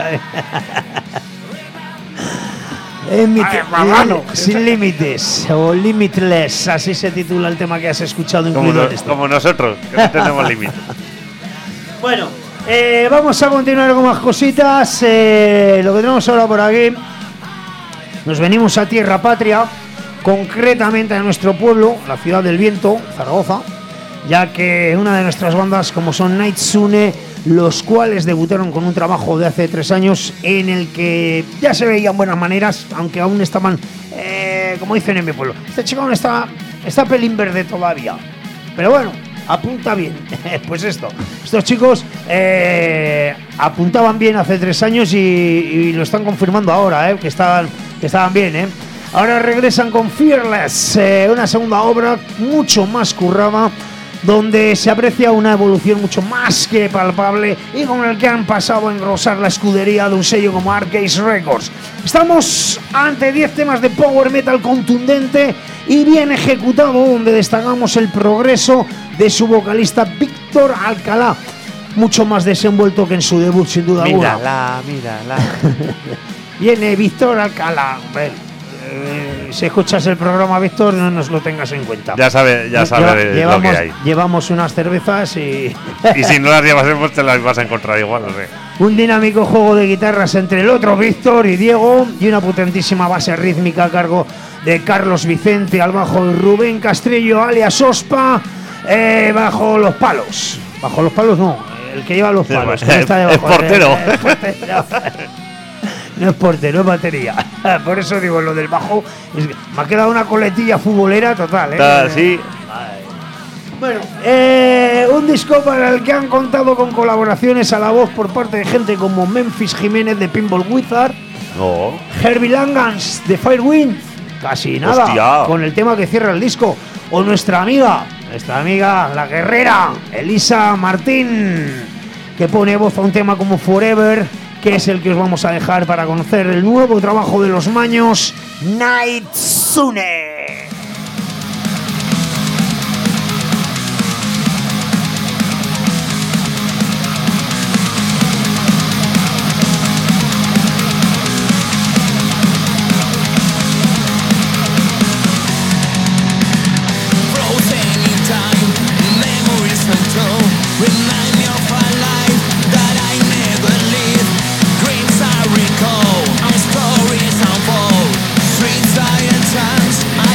Sin límites o limitless, así se titula el tema que has escuchado incluido en este. Como nosotros, que no tenemos límites. Bueno, vamos a continuar con más cositas. Lo que tenemos ahora por aquí, nos venimos a tierra patria, concretamente a nuestro pueblo, la ciudad del viento, Zaragoza, ya que una de nuestras bandas, como son Nightsune, los cuales debutaron con un trabajo de hace 3 años en el que ya se veían buenas maneras, aunque aún estaban, como dicen en mi pueblo, este chico aún está pelín verde todavía, pero bueno, apunta bien. Pues estos chicos apuntaban bien hace 3 años y lo están confirmando ahora, que estaban bien, Ahora regresan con Fearless, una segunda obra mucho más currada, donde se aprecia una evolución mucho más que palpable y con el que han pasado a engrosar la escudería de un sello como Arcade Records. Estamos ante 10 temas de power metal contundente y bien ejecutado, donde destacamos el progreso de su vocalista Víctor Alcalá, mucho más desenvuelto que en su debut, sin duda alguna. Mírala. Viene Víctor Alcalá. Si escuchas el programa, Víctor, no nos lo tengas en cuenta. Ya sabe lo que hay. Llevamos unas cervezas y... Y si no las llevas, te las vas a encontrar igual, no sé. Un dinámico juego de guitarras entre el otro Víctor y Diego, y una potentísima base rítmica a cargo de Carlos Vicente al bajo y Rubén Castrillo alias Ospa bajo los palos. Bajo los palos no, el que lleva los palos. Que está debajo, es portero. No es portero, es batería. Por eso digo, lo del bajo. Me ha quedado una coletilla futbolera total, Sí. Bueno, un disco para el que han contado con colaboraciones a la voz por parte de gente como Memphis Jiménez de Pinball Wizard, Herbie Langans de Firewind, casi nada, Hostia, con el tema que cierra el disco, o nuestra amiga, la guerrera, Elisa Martín, que pone voz a un tema como Forever, que es el que os vamos a dejar para conocer el nuevo trabajo de los maños, Nightsune. Remind me of a life that I never lived. Dreams I recall, and stories unfold. Streets I and times I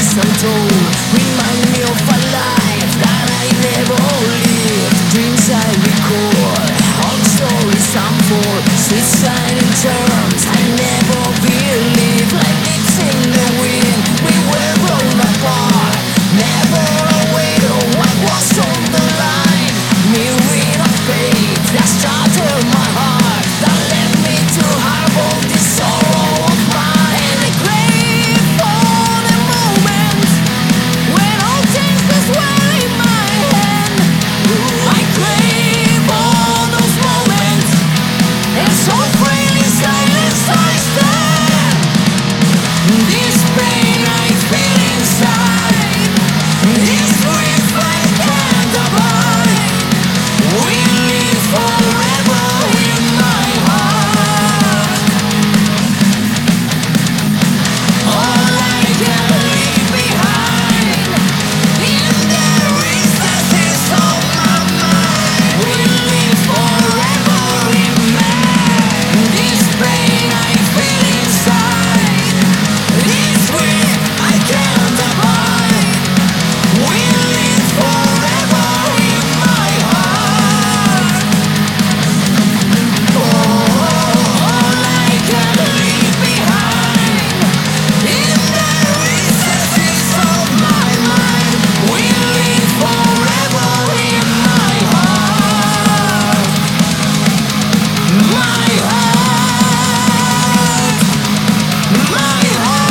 stories untold remind me of a life that I never lived. Dreams I recall, all stories unfold. Suicidal terms I never believed. Like it's in the wind, we were blown apart. Never aware of what was on the line. Mirroring of fate that started my heart, that led me to harbor this sorrow of mine. And I crave for the moment when all things is well in my hand. I crave all those moments, and so freely silence I stand. This pain I feel inside, this grief I can't abide, will live forever in my heart. All I can leave behind in the recesses of my mind will live forever in me. This pain I feel inside, this grief I can't abide, will live forever in my heart. All I can leave behind in the recesses of my mind will live forever in my heart. My heart, my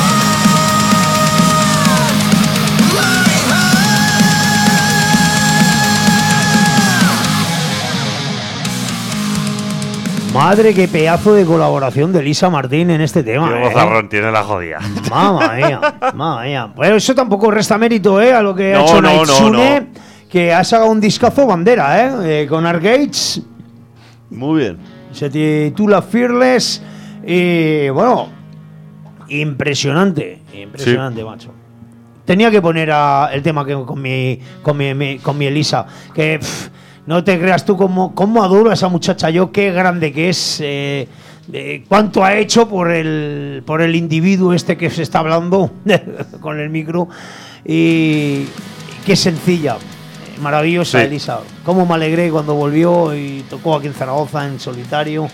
Madre, qué pedazo de colaboración de Lisa Martín en este tema. Qué bozarrón tiene la jodida. Mamma mía, mamma mía. Bueno, eso tampoco resta mérito a lo que ha No, hecho no, Naitsune, no. que ha sacado un discazo bandera, con Arcades. Muy bien. Se titula Fearless. Y bueno, impresionante, macho. Tenía que poner el tema con mi Elisa. Que no te creas tú cómo adoro a esa muchacha. Yo, qué grande que es. Cuánto ha hecho por el individuo este que se está hablando con el micro. Y qué sencilla. Maravillosa, Sí. Elisa. Cómo me alegré cuando volvió y tocó aquí en Zaragoza en solitario.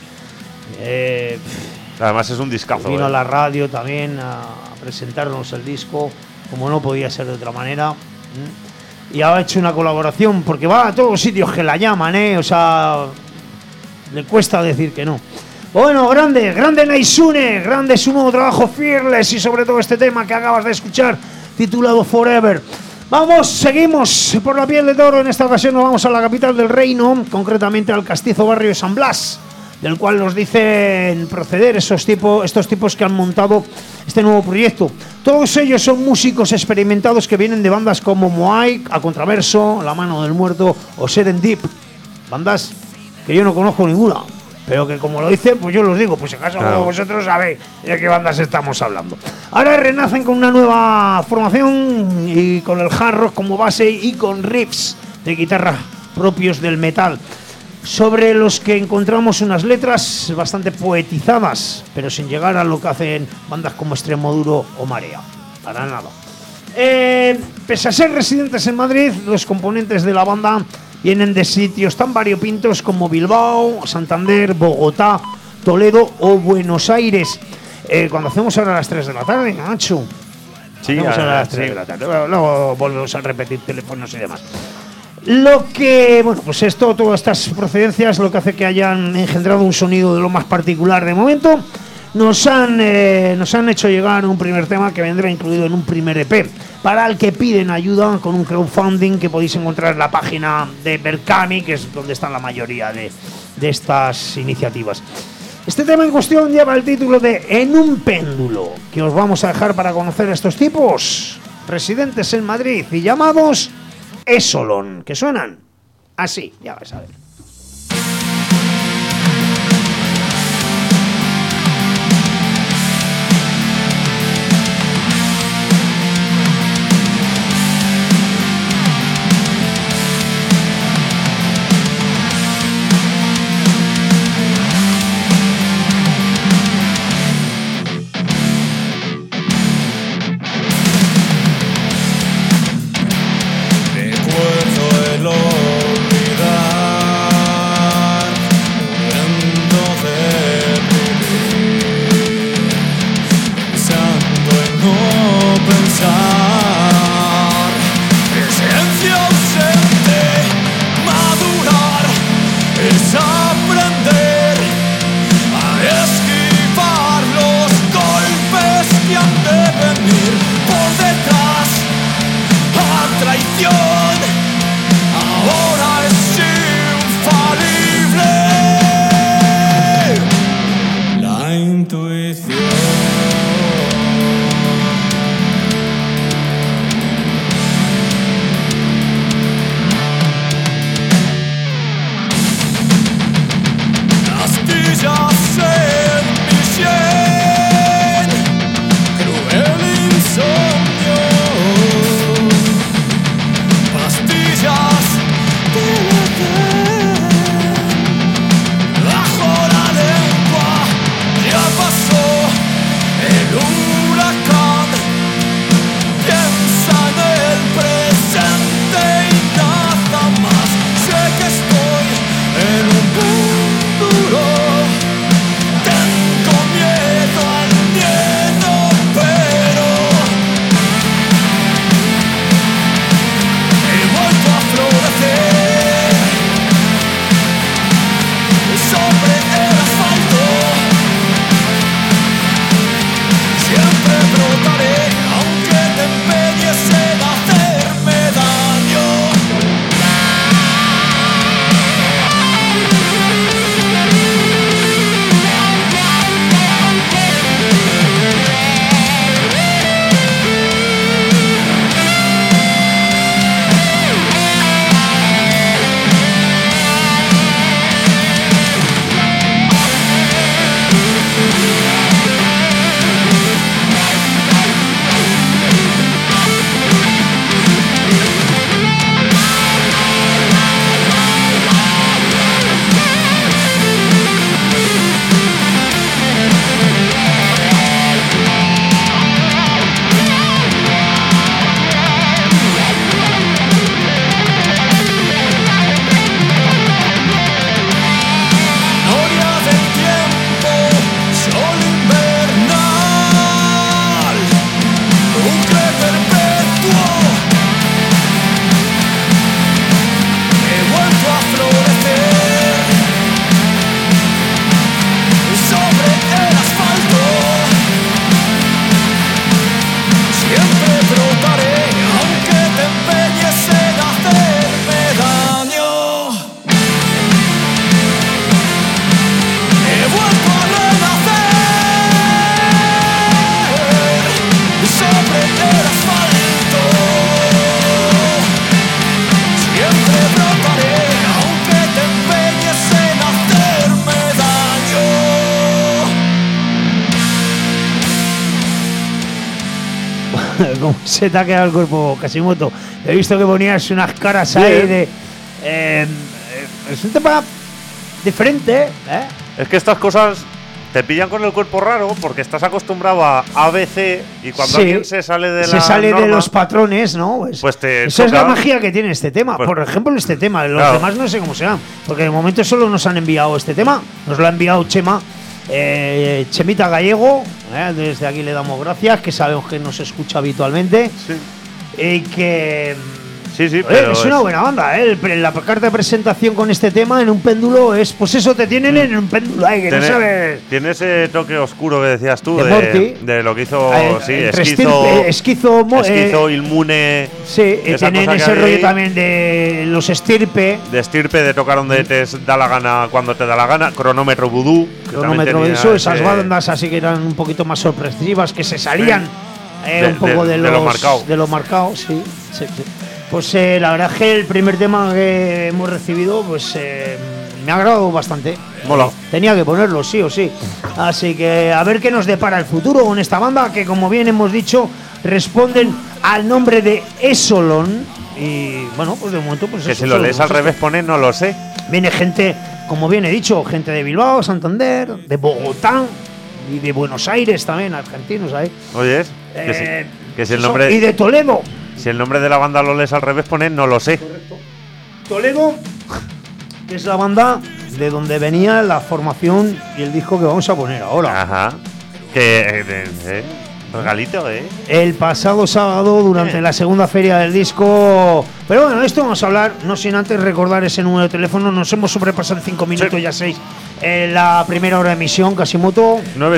Además es un discazo. Vino a la radio también a presentarnos el disco, como no podía ser de otra manera. Y ha hecho una colaboración, porque va a todos los sitios que la llaman, o sea, le cuesta decir que no. Bueno, grande Naitsune, grande su nuevo trabajo Fearless y sobre todo este tema que acabas de escuchar, titulado Forever. Vamos, seguimos por la piel de toro. En esta ocasión nos vamos a la capital del reino, concretamente al castizo barrio de San Blas, del cual nos dicen proceder estos tipos que han montado este nuevo proyecto. Todos ellos son músicos experimentados que vienen de bandas como Moai, A Contraverso, La Mano del Muerto o Serendip. Bandas que yo no conozco ninguna, pero que como lo dicen, pues yo los digo, pues si acaso vosotros sabéis de qué bandas estamos hablando. Ahora renacen con una nueva formación y con el hard rock como base y con riffs de guitarra propios del metal, sobre los que encontramos unas letras bastante poetizadas, pero sin llegar a lo que hacen bandas como Extremoduro o Marea. Para nada. Pese a ser residentes en Madrid, los componentes de la banda vienen de sitios tan variopintos como Bilbao, Santander, Bogotá, Toledo o Buenos Aires. Cuando hacemos ahora a las 3 de la tarde, Nacho. Sí, Hacemos ahora a las 3 sí. de la tarde. Luego volvemos a repetir teléfonos y demás. Lo que, bueno, pues todas estas procedencias, lo que hace que hayan engendrado un sonido de lo más particular de momento, nos han hecho llegar un primer tema que vendrá incluido en un primer EP, para el que piden ayuda con un crowdfunding que podéis encontrar en la página de Berkami, que es donde están la mayoría de estas iniciativas. Este tema en cuestión lleva el título de En un péndulo, que os vamos a dejar para conocer a estos tipos, residentes en Madrid y llamados Esolon, que suenan así, ya vais a ver. pensar. El silencio ausente, madurar es aprender a esquivar los golpes que han de venir por detrás. A traición ahora es infalible. La intuición. Astillas en mi sien, cruel insomnio. Pastillas de bajo la lengua. Ya pasó el huracán. Piensa en el presente y nada más. Sé que estoy en un péndulo. Tengo miedo al miedo, pero he vuelto a florecer sobre el asfalto. Siempre brotaré, aunque te empeñes en hacerme daño. Noria del tiempo, sol invernal, bucle perpetuo. He vuelto a florecer sobre el asfalto. Siempre brotaré, aunque te empeñes en hacerme daño. He vuelto a renacer sobre el asfalto. Siempre brotaré, aunque te empeñes en hacerme daño. Como se te ha quedado el cuerpo, Kasimoto. He visto que ponías unas caras ahí Bien. de. Es un tema diferente, ¿eh? Es que estas cosas te pillan con el cuerpo raro porque estás acostumbrado a ABC y cuando Sí. alguien se sale de Se la sale de norma, los patrones, ¿no? Pues te Esa es la toca. magia que tiene este tema. Pues- Por ejemplo, este tema. Los Claro. demás no sé cómo serán. Porque de momento solo nos han enviado este tema. Nos lo ha enviado Chema. Chemita Gallego. Desde aquí le damos gracias. Que sabemos que nos escucha habitualmente. Sí, Y que. sí, Oye, pero es una buena banda, ¿eh? La carta de presentación con este tema en un péndulo es. Pues eso, te tienen en un péndulo, que no sabes. tiene ese toque oscuro que decías tú De Morty. de lo que hizo Entre Esquizo, esquizo, Inmune, sí, esa tienen cosa que ese hay rollo ahí. también de los estirpe. de estirpe, de tocar donde te da la gana cuando te da la gana, cronómetro vudú, que Cronómetro también de tenía eso, esas ese- bandas así que eran un poquito más sorpresivas, que se salían un poco de de lo marcado. de lo marcado, sí. Pues la verdad es que el primer tema que hemos recibido, pues me ha agradado bastante. Mola. Tenía que ponerlo, sí o sí. Así que a ver qué nos depara el futuro con esta banda, que como bien hemos dicho, responden al nombre de Esolon. Y bueno, pues de momento, pues Que eso, si lo solo lees al nosotros. revés pone no lo sé. Viene gente, como bien he dicho, gente de Bilbao, Santander, de Bogotá y de Buenos Aires también, argentinos ahí. Oyes, que si el nombre Y de Toledo. si el nombre de la banda lo lees al revés pone no lo sé. Toledo, que es la banda de donde venía la formación y el disco que vamos a poner ahora. Ajá. Que Regalito, el pasado sábado durante la segunda feria del disco. Pero bueno, esto vamos a hablar, no sin antes recordar ese número de teléfono. Nos hemos sobrepasado en 5 minutos, ya 6 en la primera hora de emisión, Casimoto.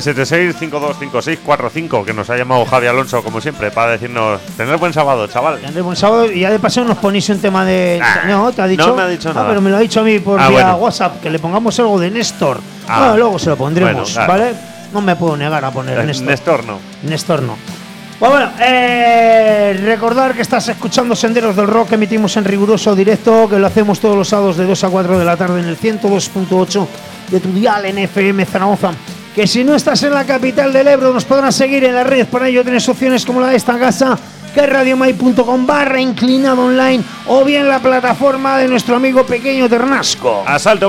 976-525645, que nos ha llamado Javi Alonso, como siempre, para decirnos: tener buen sábado, chaval. Tener buen sábado, y ya de paso nos ponéis un tema de. No, te ha dicho. No me ha dicho nada. Pero me lo ha dicho a mí por vía bueno. WhatsApp, que le pongamos algo de Néstor. Bueno, luego se lo pondremos, bueno, claro. ¿vale? No me puedo negar a poner Néstor. Néstor no. Bueno, recordar que estás escuchando Senderos del Rock, que emitimos en riguroso directo, que lo hacemos todos los sábados de 2 a 4 de la tarde en el 102.8 de tu dial en FM Zaragoza. Que si no estás en la capital del Ebro, nos podrás seguir en la red. Para ello tienes opciones como la de esta casa, que es radiomai.com/inclinado online, o bien la plataforma de nuestro amigo Pequeño Ternasco.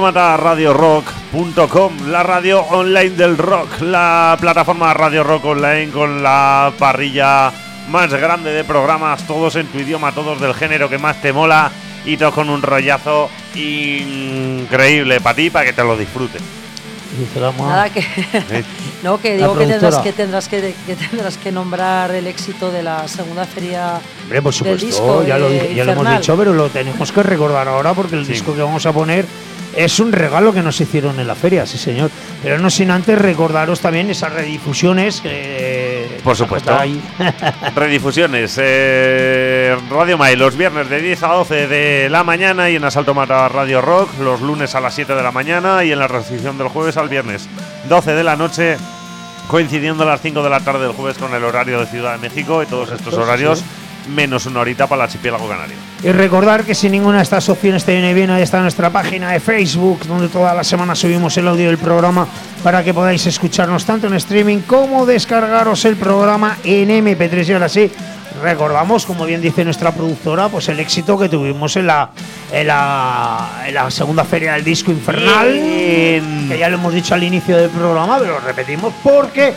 asaltomatarradiorock.com, la radio online del rock, la plataforma Radio Rock Online con la parrilla más grande de programas, todos en tu idioma, todos del género que más te mola, y todos con un rollazo increíble para ti, para que te lo disfrutes. Nada, que no, que digo que tendrás que nombrar el éxito de la segunda feria. Hombre, por supuesto, del disco, ya lo hemos dicho, pero lo tenemos que recordar ahora, porque el disco que vamos a poner es un regalo que nos hicieron en la feria, sí señor. Pero no sin antes recordaros también esas redifusiones que por supuesto ahí. Redifusiones Radio Mai los viernes de 10 a 12 de la mañana, y en Asalto Mata Radio Rock los lunes a las 7 de la mañana, y en la recepción del jueves al viernes 12 de la noche, coincidiendo a las 5 de la tarde del jueves con el horario de Ciudad de México, y todos estos horarios menos una horita para el archipiélago canario. Y recordar que si ninguna de estas opciones te viene bien, ahí está nuestra página de Facebook, donde toda la semana subimos el audio del programa para que podáis escucharnos tanto en streaming como descargaros el programa en MP3. Y ahora sí, recordamos, como bien dice nuestra productora, pues el éxito que tuvimos en la segunda feria del disco infernal, que ya lo hemos dicho al inicio del programa, pero lo repetimos porque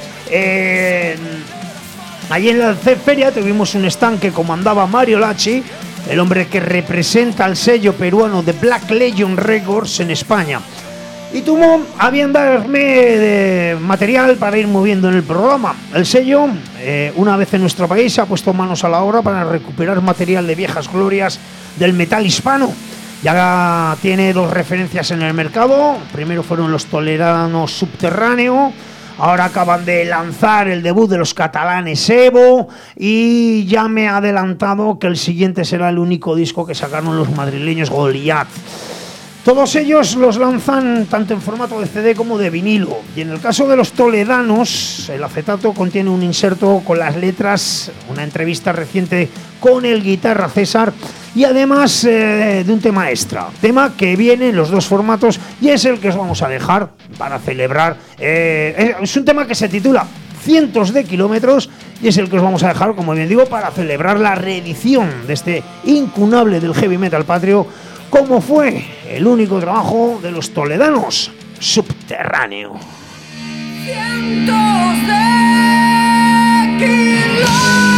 allí en la feria tuvimos un stand que comandaba Mario Lachi, el hombre que representa al sello peruano de Black Legion Records en España. Y tuvo a bien darme material para ir moviendo en el programa. El sello, una vez en nuestro país, se ha puesto manos a la obra para recuperar material de viejas glorias del metal hispano. Ya tiene 2 referencias en el mercado. Primero fueron los Toleranos Subterráneo. Ahora acaban de lanzar el debut de los catalanes Evo, y ya me ha adelantado que el siguiente será el único disco que sacaron los madrileños Goliath. Todos ellos los lanzan tanto en formato de CD como de vinilo, y en el caso de los Toledanos, el acetato contiene un inserto con las letras, una entrevista reciente con el guitarra César, y además de un tema extra, tema que viene en los 2 formatos, y es el que os vamos a dejar para celebrar. Es un tema que se titula Cientos de Kilómetros, y es el que os vamos a dejar, como bien digo, para celebrar la reedición de este incunable del heavy metal patrio, como fue el único trabajo de los Toledanos, Subterráneo. Cientos de kilómetros,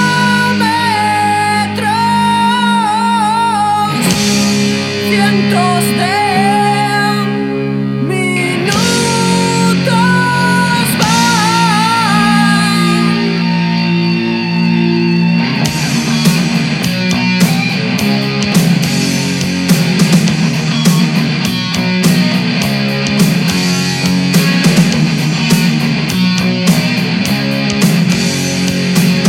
cientos de minutos van.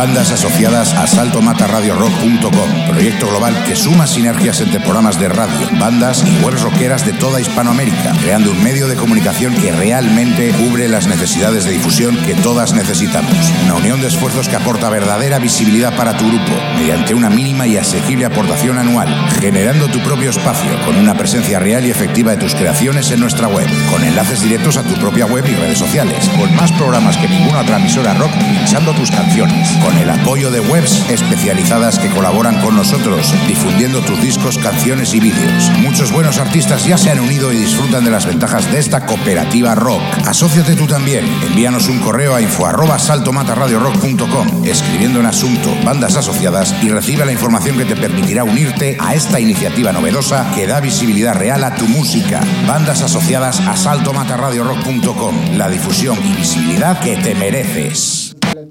Bandas asociadas a saltomatarradiorock.com, proyecto global que suma sinergias entre programas de radio, bandas y webs rockeras de toda Hispanoamérica, creando un medio de comunicación que realmente cubre las necesidades de difusión que todas necesitamos. Una unión de esfuerzos que aporta verdadera visibilidad para tu grupo, mediante una mínima y asequible aportación anual, generando tu propio espacio con una presencia real y efectiva de tus creaciones en nuestra web, con enlaces directos a tu propia web y redes sociales, con más programas que ninguna otra emisora rock pinchando tus canciones, con el apoyo de webs especializadas que colaboran con nosotros, difundiendo tus discos, canciones y vídeos. Muchos buenos artistas ya se han unido y disfrutan de las ventajas de esta cooperativa rock. Asóciate tú también. Envíanos un correo a info@saltomatarradiorock.com, escribiendo en asunto Bandas Asociadas, y recibe la información que te permitirá unirte a esta iniciativa novedosa que da visibilidad real a tu música. Bandas asociadas a saltomatarradiorock.com, la difusión y visibilidad que te mereces.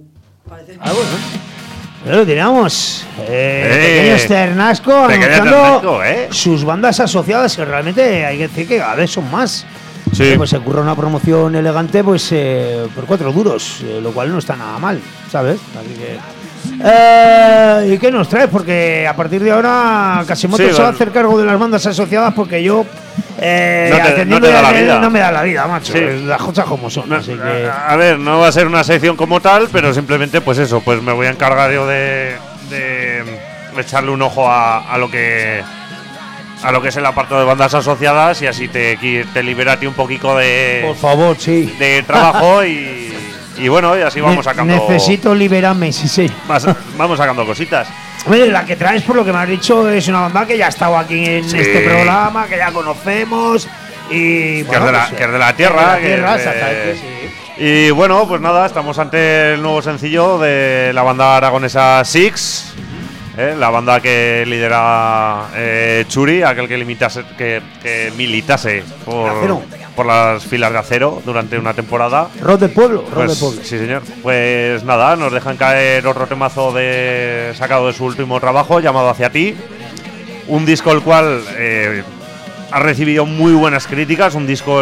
Lo tenemos. Pequeño Sternasco anunciando sus bandas asociadas, que realmente hay que decir que cada vez son más. Sí. Pues se ocurre una promoción elegante pues por 4 duros, lo cual no está nada mal, ¿sabes? Así que, ¿y qué nos traes? Porque a partir de ahora Casimoto se va a hacer cargo de las bandas asociadas, porque yo no te da la vida. No me da la vida, macho. Sí. Las cosas como son. No, así que... A ver, no va a ser una sección como tal, pero simplemente pues eso, pues me voy a encargar yo de echarle un ojo a lo que es el apartado de bandas asociadas, y así te libera a ti un poquito de, por favor, sí, de trabajo y bueno, y así vamos sacando. Necesito liberarme, sí. Vamos sacando cositas. Hombre, la que traes, por lo que me has dicho, es una banda que ya ha estado aquí en este programa, que ya conocemos y que es de la tierra. Exactamente, sí. Y bueno, pues nada, estamos ante el nuevo sencillo de la banda aragonesa Six. La banda que lidera Churi, aquel que militase por las filas de Acero durante una temporada. Rock del Pueblo. Sí, señor. Pues nada, nos dejan caer otro temazo sacado de su último trabajo, llamado Hacia Ti. Un disco el cual ha recibido muy buenas críticas, un disco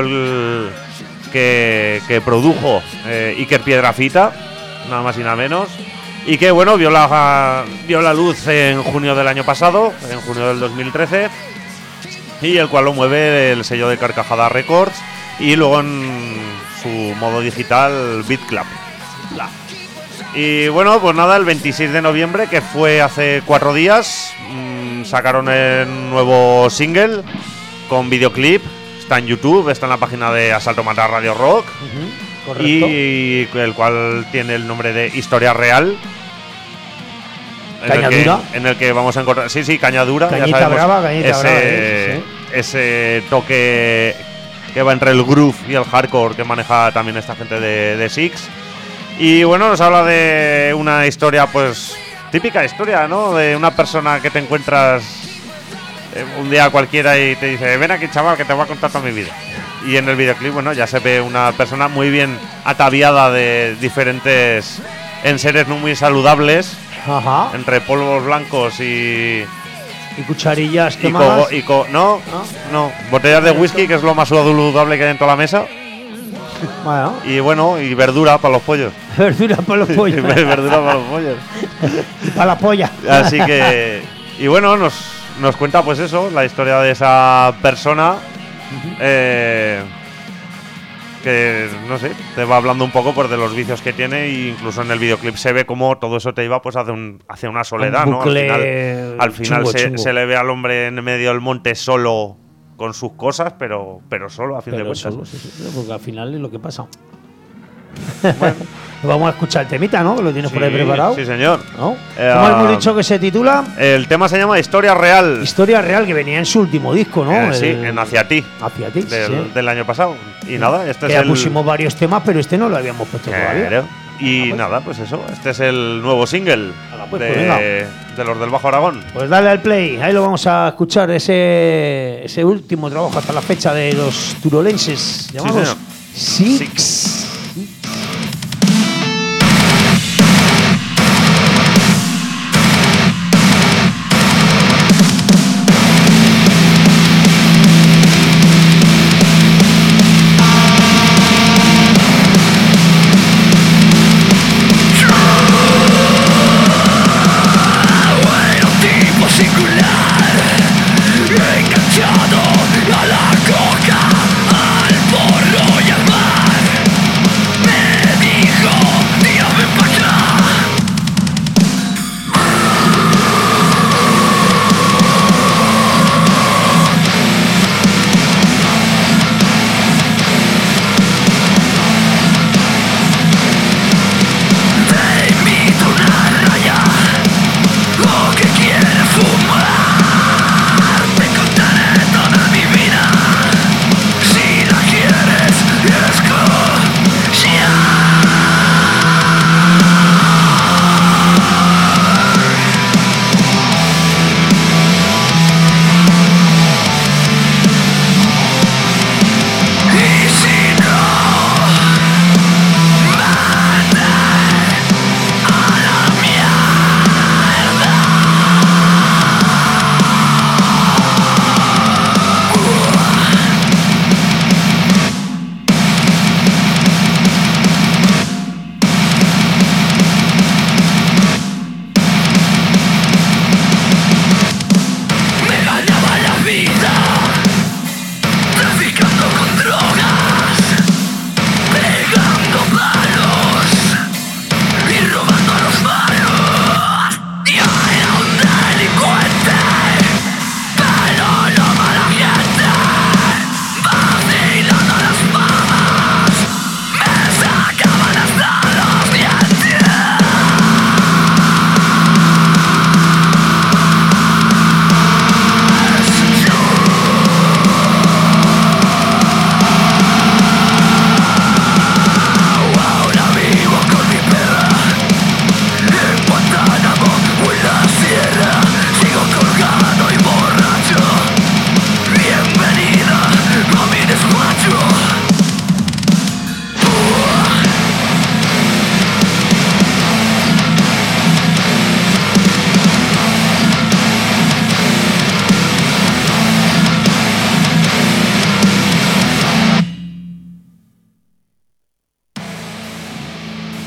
que produjo Iker Piedrafita, nada más y nada menos. Y que bueno, vio la luz en junio del año pasado, en junio del 2013, y el cual lo mueve el sello de Carcajada Records, y luego en su modo digital BeatClub. Y bueno, pues nada, el 26 de noviembre, que fue hace 4 días, sacaron el nuevo single con videoclip. Está en YouTube, está en la página de Asalto Matar Radio Rock. Correcto. Y el cual tiene el nombre de Historia Real. Cañadura. En el que vamos a encontrar. Sí, Cañadura. Cañita ya sabemos, brava. ese toque que va entre el groove y el hardcore que maneja también esta gente de Six. Y bueno, nos habla de una historia, pues típica historia, ¿no? De una persona que te encuentras un día cualquiera y te dice: ven aquí, chaval, que te voy a contar toda mi vida. Y en el videoclip, bueno, ya se ve una persona muy bien ataviada de diferentes enseres no muy saludables. Ajá. Entre polvos blancos y cucharillas quemadas. No, botellas de whisky, que es lo más saludable que hay en toda la mesa. Bueno. Y bueno, y verdura para los pollos. Verdura para los pollos. Verdura para los pollos. Y para la polla. Así que... Y bueno, nos cuenta pues eso, la historia de esa persona. Que no sé, te va hablando un poco pues de los vicios que tiene, e incluso en el videoclip se ve como todo eso te iba pues hacia una soledad, ¿no? Al final chungo. Se le ve al hombre en medio del monte solo con sus cosas, pero solo a fin de cuentas. Solo, sí, porque al final es lo que pasa. Bueno, vamos a escuchar el temita, ¿no? Que lo tienes por ahí preparado. Sí, señor. ¿No? ¿Cómo hemos dicho que se titula? El tema se llama Historia Real. Historia Real, que venía en su último disco, ¿no? Sí, en Hacia Ti. Hacia Ti, del año pasado. Y nada, este ya pusimos varios temas, pero este no lo habíamos puesto todavía. Y nada, pues eso, este es el nuevo single de los del Bajo Aragón. Pues dale al play, ahí lo vamos a escuchar, ese último trabajo hasta la fecha de los turolenses, llamados Six.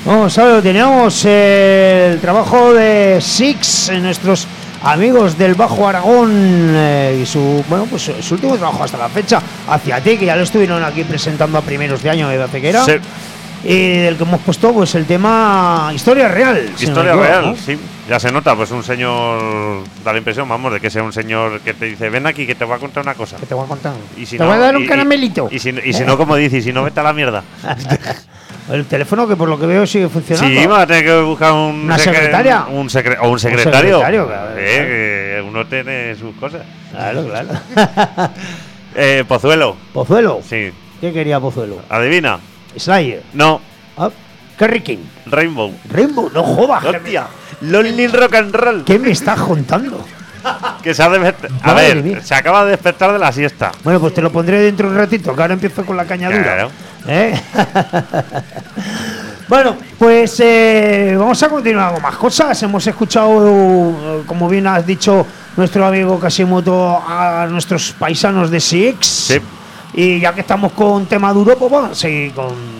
Vamos a ver, teníamos el trabajo de Six, nuestros amigos del Bajo Aragón, y su último trabajo hasta la fecha, Hacia ti, que ya lo estuvieron aquí presentando a primeros de año, me parece que era. Sí. Y del que hemos puesto pues el tema Historia Real. Historia real, ¿no? Sí. Ya se nota, pues un señor, da la impresión, vamos, de que sea un señor que te dice, ven aquí que te voy a contar una cosa. ¿Qué te voy a contar? Y si te no, voy a dar un caramelito. Y si no, como dices, si no, vete a la mierda. El teléfono que por lo que veo sigue funcionando. Sí, va a tener que buscar ¿Una secretaria? Un secretario. Claro. Que uno tiene sus cosas. Claro. Pozuelo. ¿Pozuelo? Sí. ¿Qué quería Pozuelo? ¿Adivina? Slayer. No. Ah, Kerry King. Rainbow. Rainbow, no jodas. Hostia. Lonely Rock and Roll. ¿Qué me estás contando? Que se ha a Madre ver, mía. se acaba de despertar de la siesta. Bueno, pues te lo pondré dentro de un ratito, que ahora empiezo con la cañadura. Claro. Bueno, pues vamos a continuar con más cosas. Hemos escuchado, como bien has dicho nuestro amigo Kasimoto, a nuestros paisanos de Six. Sí. Y ya que estamos con tema duro, pues vamos a seguir con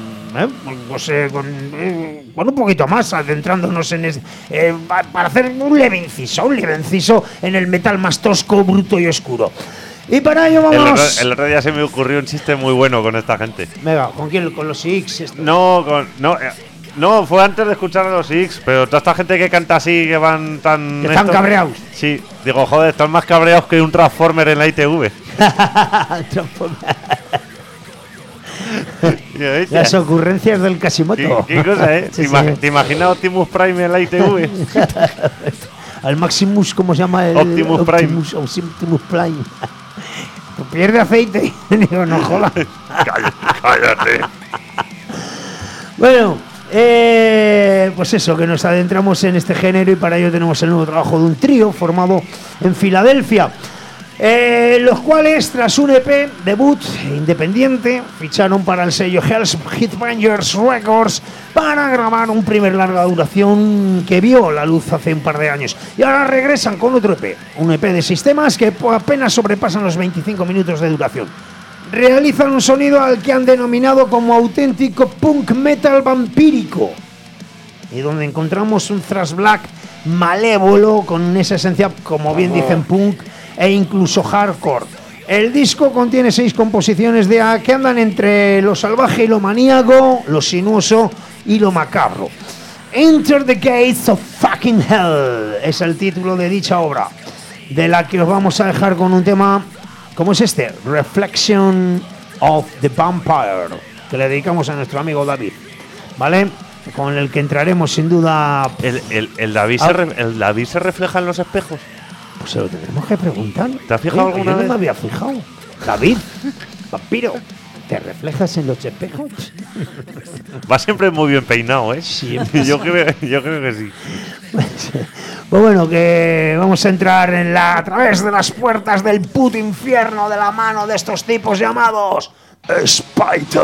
un poquito más, adentrándonos en para hacer un leve inciso en el metal más tosco, bruto y oscuro. Y para ello vamos. El otro día se me ocurrió un chiste muy bueno con esta gente. Venga, ¿con quién? ¿Con los Six? No, fue antes de escuchar a los Six, pero toda esta gente que canta así, que van tan. Que están cabreados. Sí, digo, joder, están más cabreados que un Transformer en la ITV. Las ocurrencias del Kasimoto. ¿Qué cosa, eh? Sí, ¿Te imaginas Optimus Prime en la ITV? Al Maximus, ¿cómo se llama? Optimus Prime. Optimus Prime. Pierde aceite. Digo, no jodas. Cállate. Bueno, pues eso, que nos adentramos en este género y para ello tenemos el nuevo trabajo de un trío formado en Filadelfia. Los cuales, tras un EP debut independiente, ficharon para el sello Hell's Hitbangers Records para grabar un primer larga duración que vio la luz hace un par de años. Y ahora regresan con otro EP, un EP de 6 temas que apenas sobrepasan los 25 minutos de duración. Realizan un sonido al que han denominado como auténtico punk metal vampírico, y donde encontramos un thrash black malévolo con esa esencia, como bien dicen, punk e incluso hardcore. El disco contiene 6 composiciones que andan entre lo salvaje y lo maníaco, lo sinuoso y lo macabro. Enter the Gates of Fucking Hell es el título de dicha obra, de la que os vamos a dejar con un tema como es este, Reflection of the Vampire, que le dedicamos a nuestro amigo David, ¿vale? Con el que entraremos sin duda. ¿El David se refleja en los espejos? Pues se lo tenemos que preguntar. ¿Te has fijado alguna vez? Yo no me había fijado. David, vampiro, ¿te reflejas en los espejos? Va siempre muy bien peinado, ¿eh? Siempre. Yo creo que sí. Pues bueno, que vamos a entrar a través de las puertas del puto infierno de la mano de estos tipos llamados Spider.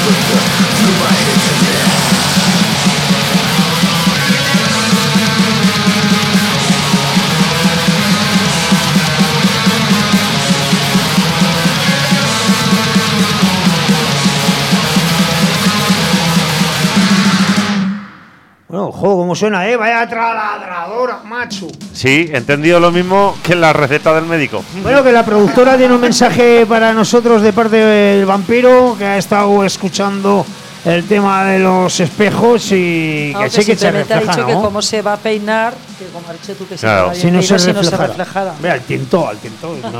Bueno, joder, cómo suena, vaya taladradora, macho. Sí, he entendido lo mismo que en la receta del médico. Bueno, que la productora tiene un mensaje para nosotros de parte del vampiro, que ha estado escuchando el tema de los espejos y que sí que se refleja, ha dicho ¿no? que cómo se va a peinar, que como ha dicho tú que Claro. Si no se reflejara. reflejara. Mira, al tiento. No,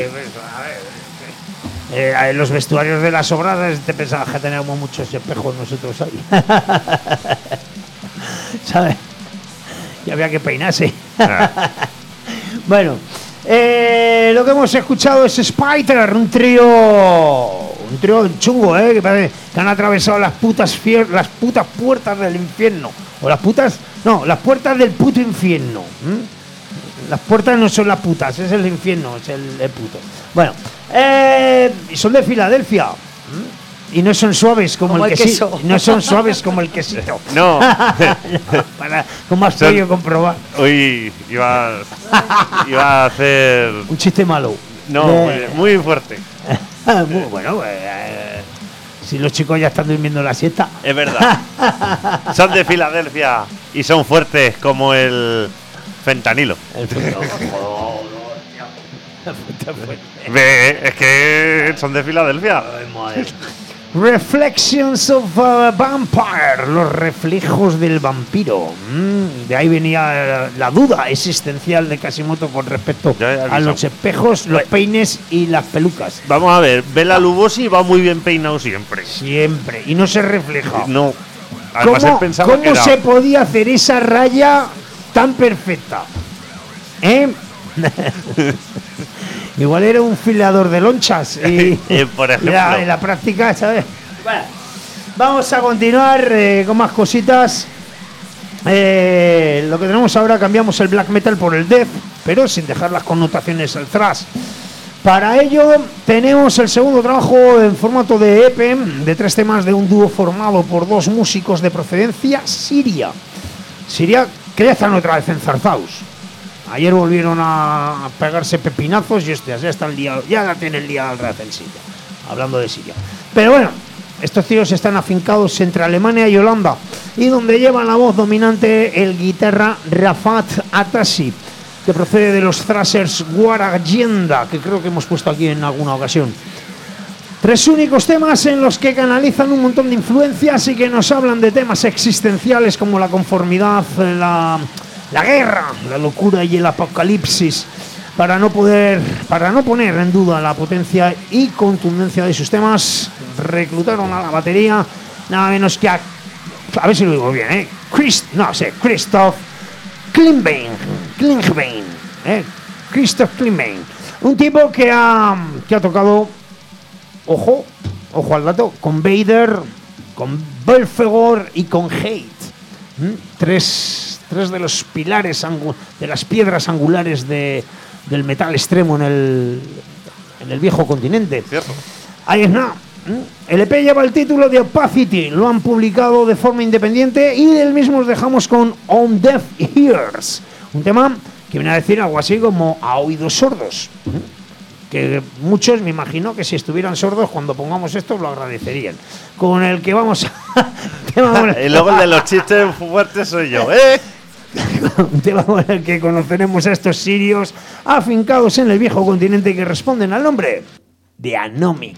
los vestuarios de las obras te pensabas que teníamos muchos espejos nosotros ahí. ¿Sabes? Y había que peinarse. Bueno, lo que hemos escuchado es Spider, un trío chungo, que parece que han atravesado las putas puertas del infierno. O las puertas del puto infierno. Las puertas no son las putas, es el infierno, es el puto. Bueno, y son de Filadelfia. Y no son suaves como el quesito. No son suaves como el quesito. No. Como has podido comprobar. Hoy iba a hacer un chiste malo. No, muy fuerte. Bueno, si los chicos ya están durmiendo la siesta. Es verdad. Son de Filadelfia y son fuertes como el fentanilo. Es que son de Filadelfia. Reflections of a Vampire, los reflejos del vampiro. De ahí venía la duda existencial de Quasimodo con respecto a los espejos, los peines y las pelucas. Vamos a ver, Bela Lugosi va muy bien peinado siempre. Siempre, y no se refleja. No. Además, ¿Cómo se podía hacer esa raya tan perfecta? Igual era un filador de lonchas y por ejemplo. En la práctica, ¿sabes? Bueno, vamos a continuar con más cositas. Lo que tenemos ahora, cambiamos el black metal por el death, pero sin dejar las connotaciones al thrash. Para ello tenemos el segundo trabajo en formato de EP de 3 temas de un dúo formado por 2 músicos de procedencia siria. Siria que ya están otra vez enzarzados. Ayer volvieron a pegarse pepinazos y hostias, ya están liados, ya la tienen liada al rat en Siria. Hablando de Siria. Pero bueno, estos tíos están afincados entre Alemania y Holanda, y donde llevan la voz dominante el guitarra Rafat Atassi, que procede de los thrashers Guaragenda, que creo que hemos puesto aquí en alguna ocasión. 3 únicos temas en los que canalizan un montón de influencias y que nos hablan de temas existenciales como la conformidad, la guerra, la locura y el apocalipsis, para no poner en duda la potencia y contundencia de sus temas. Reclutaron a la batería nada menos que a ver si lo digo bien, Christoph Klingbein, Christoph Klingbein, un tipo que ha tocado, ojo al dato, con Vader, con Belfegor y con Hate. 3 de los pilares, de las piedras angulares del metal extremo en el viejo continente. Cierto. Ahí es nada. El EP lleva el título de Opacity, lo han publicado de forma independiente y del mismo os dejamos con On Deaf Ears, un tema que viene a decir algo así como a oídos sordos. Que muchos, me imagino, que si estuvieran sordos cuando pongamos esto lo agradecerían. Con el que vamos a... Y luego el de los chistes fuertes soy yo, Un tema con el que conoceremos a estos sirios afincados en el viejo continente que responden al nombre de Anomic.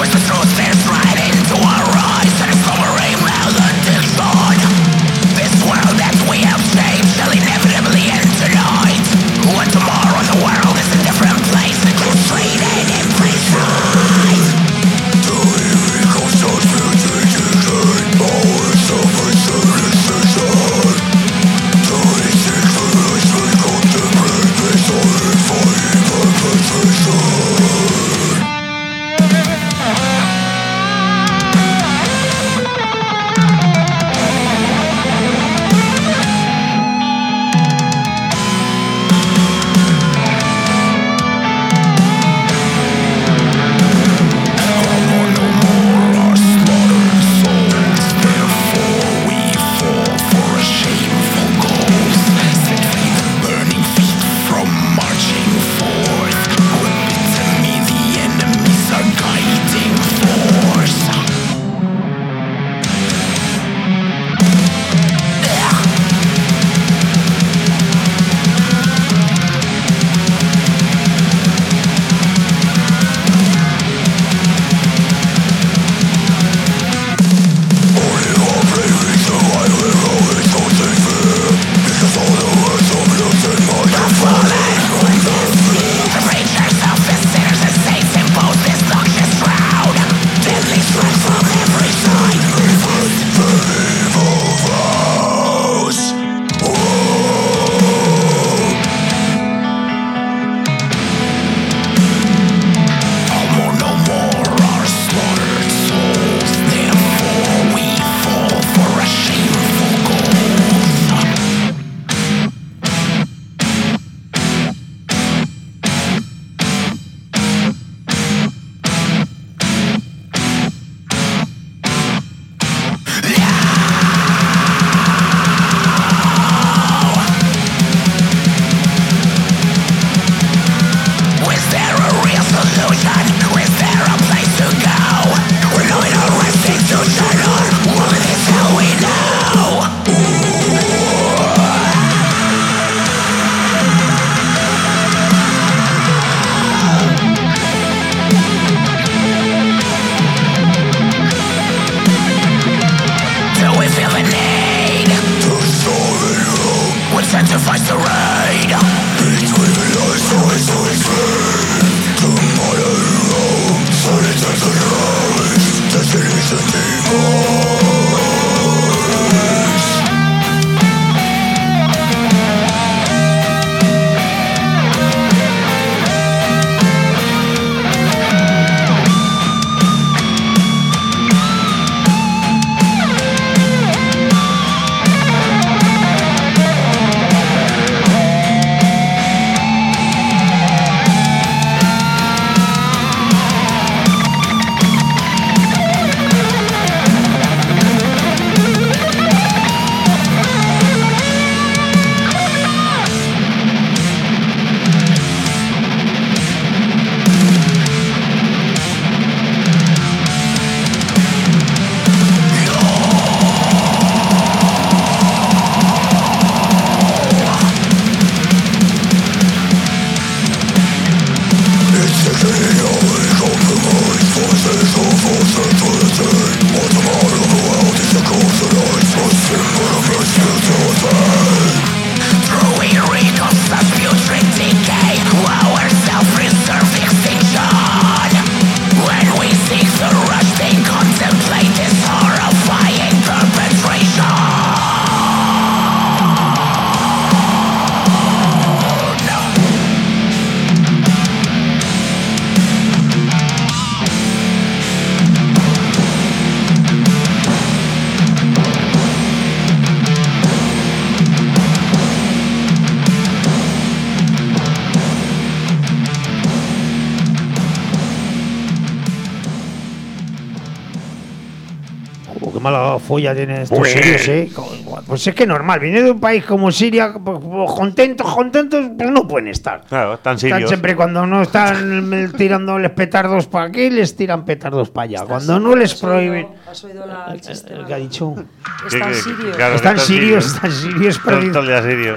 mala folla tienen estos sirios, ¿eh? Pues es que normal, viene de un país como Siria, pues, contentos, pues no pueden estar. Claro, están sirios. Están siempre cuando no están tirándoles petardos para aquí, les tiran petardos para allá. Cuando no les prohíben... ¿Has oído el chiste? ¿Qué ha dicho? Están sirios. Claro, están sirios perdidos. Todo el día sirio.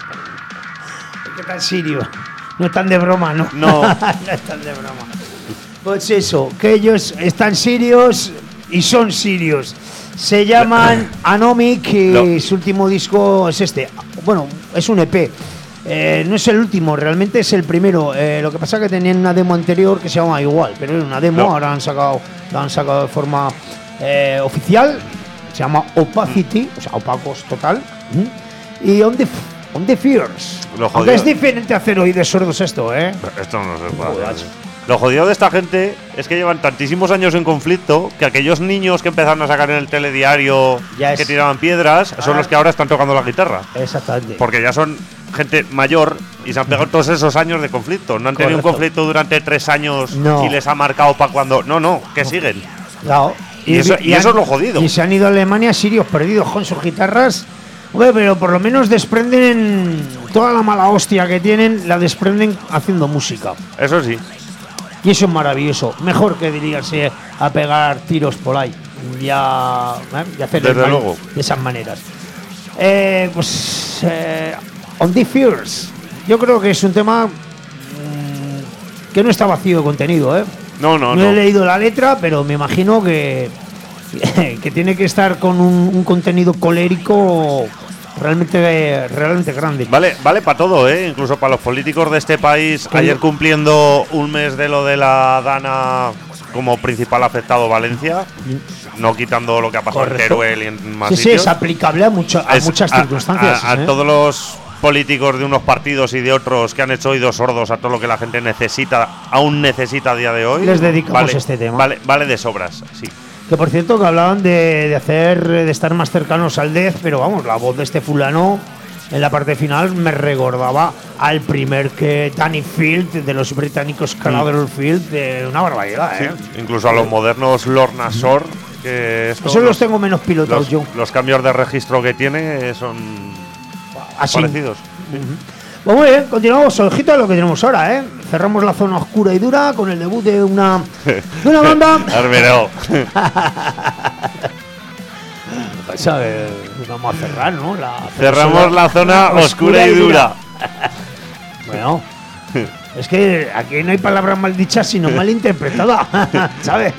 ¿Qué tal sirio? No están de broma, ¿no? No. No están de broma. Pues eso, que ellos están sirios y son sirios. Se llaman Anomic y su último disco es este. Bueno, es un EP. No es el último, realmente es el primero. Lo que pasa es que tenían una demo anterior que se llama igual, pero era una demo, ahora la han sacado de forma oficial. Se llama Opacity, o sea, opacos total. Y On the Fears. Aunque es diferente hacer oídos sordos esto, ¿eh? Esto no se puede hacer. Lo jodido de esta gente es que llevan tantísimos años en conflicto que aquellos niños que empezaron a sacar en el telediario que tiraban piedras son los que ahora están tocando la guitarra. Exactamente. Porque ya son gente mayor y se han pegado todos esos años de conflicto. No han tenido un conflicto durante 3 años y les ha marcado para cuando. No, que siguen. Claro. Y eso es lo jodido. Y se han ido a Alemania sirios perdidos con sus guitarras. Hombre, pero por lo menos desprenden toda la mala hostia que tienen, la desprenden haciendo música. Eso sí. Y eso es maravilloso. Mejor que dedicarse a pegar tiros por ahí y a hacer desde luego de esas maneras. On the Fears. Yo creo que es un tema que no está vacío de contenido, ¿eh? No he leído la letra, pero me imagino que tiene que estar con un contenido colérico realmente grande. Vale para todo, incluso para los políticos de este país. Ayer cumpliendo un mes de lo de la Dana como principal afectado Valencia, no quitando lo que ha pasado en Teruel y en más sitios. Sí, es aplicable a muchas circunstancias. A todos los políticos de unos partidos y de otros que han hecho oídos sordos a todo lo que la gente aún necesita a día de hoy. Les dedicamos este tema. Vale de sobras, sí. Que por cierto que hablaban de estar más cercanos al Death, pero vamos, la voz de este fulano en la parte final me recordaba al primer que Danny Field de los británicos Canaveral Field, de una barbaridad, sí, incluso a los modernos Lorna Shore, que esos los tengo menos pilotados yo. Los cambios de registro que tiene son parecidos. Pues muy bien, continuamos, ojito a lo que tenemos ahora, ¿eh? Cerramos la zona oscura y dura con el debut de una banda. Armerao. Vamos a cerrar, ¿no? Cerramos la zona oscura y dura. Bueno, es que aquí no hay palabras mal dichas, sino mal interpretadas, ¿sabes?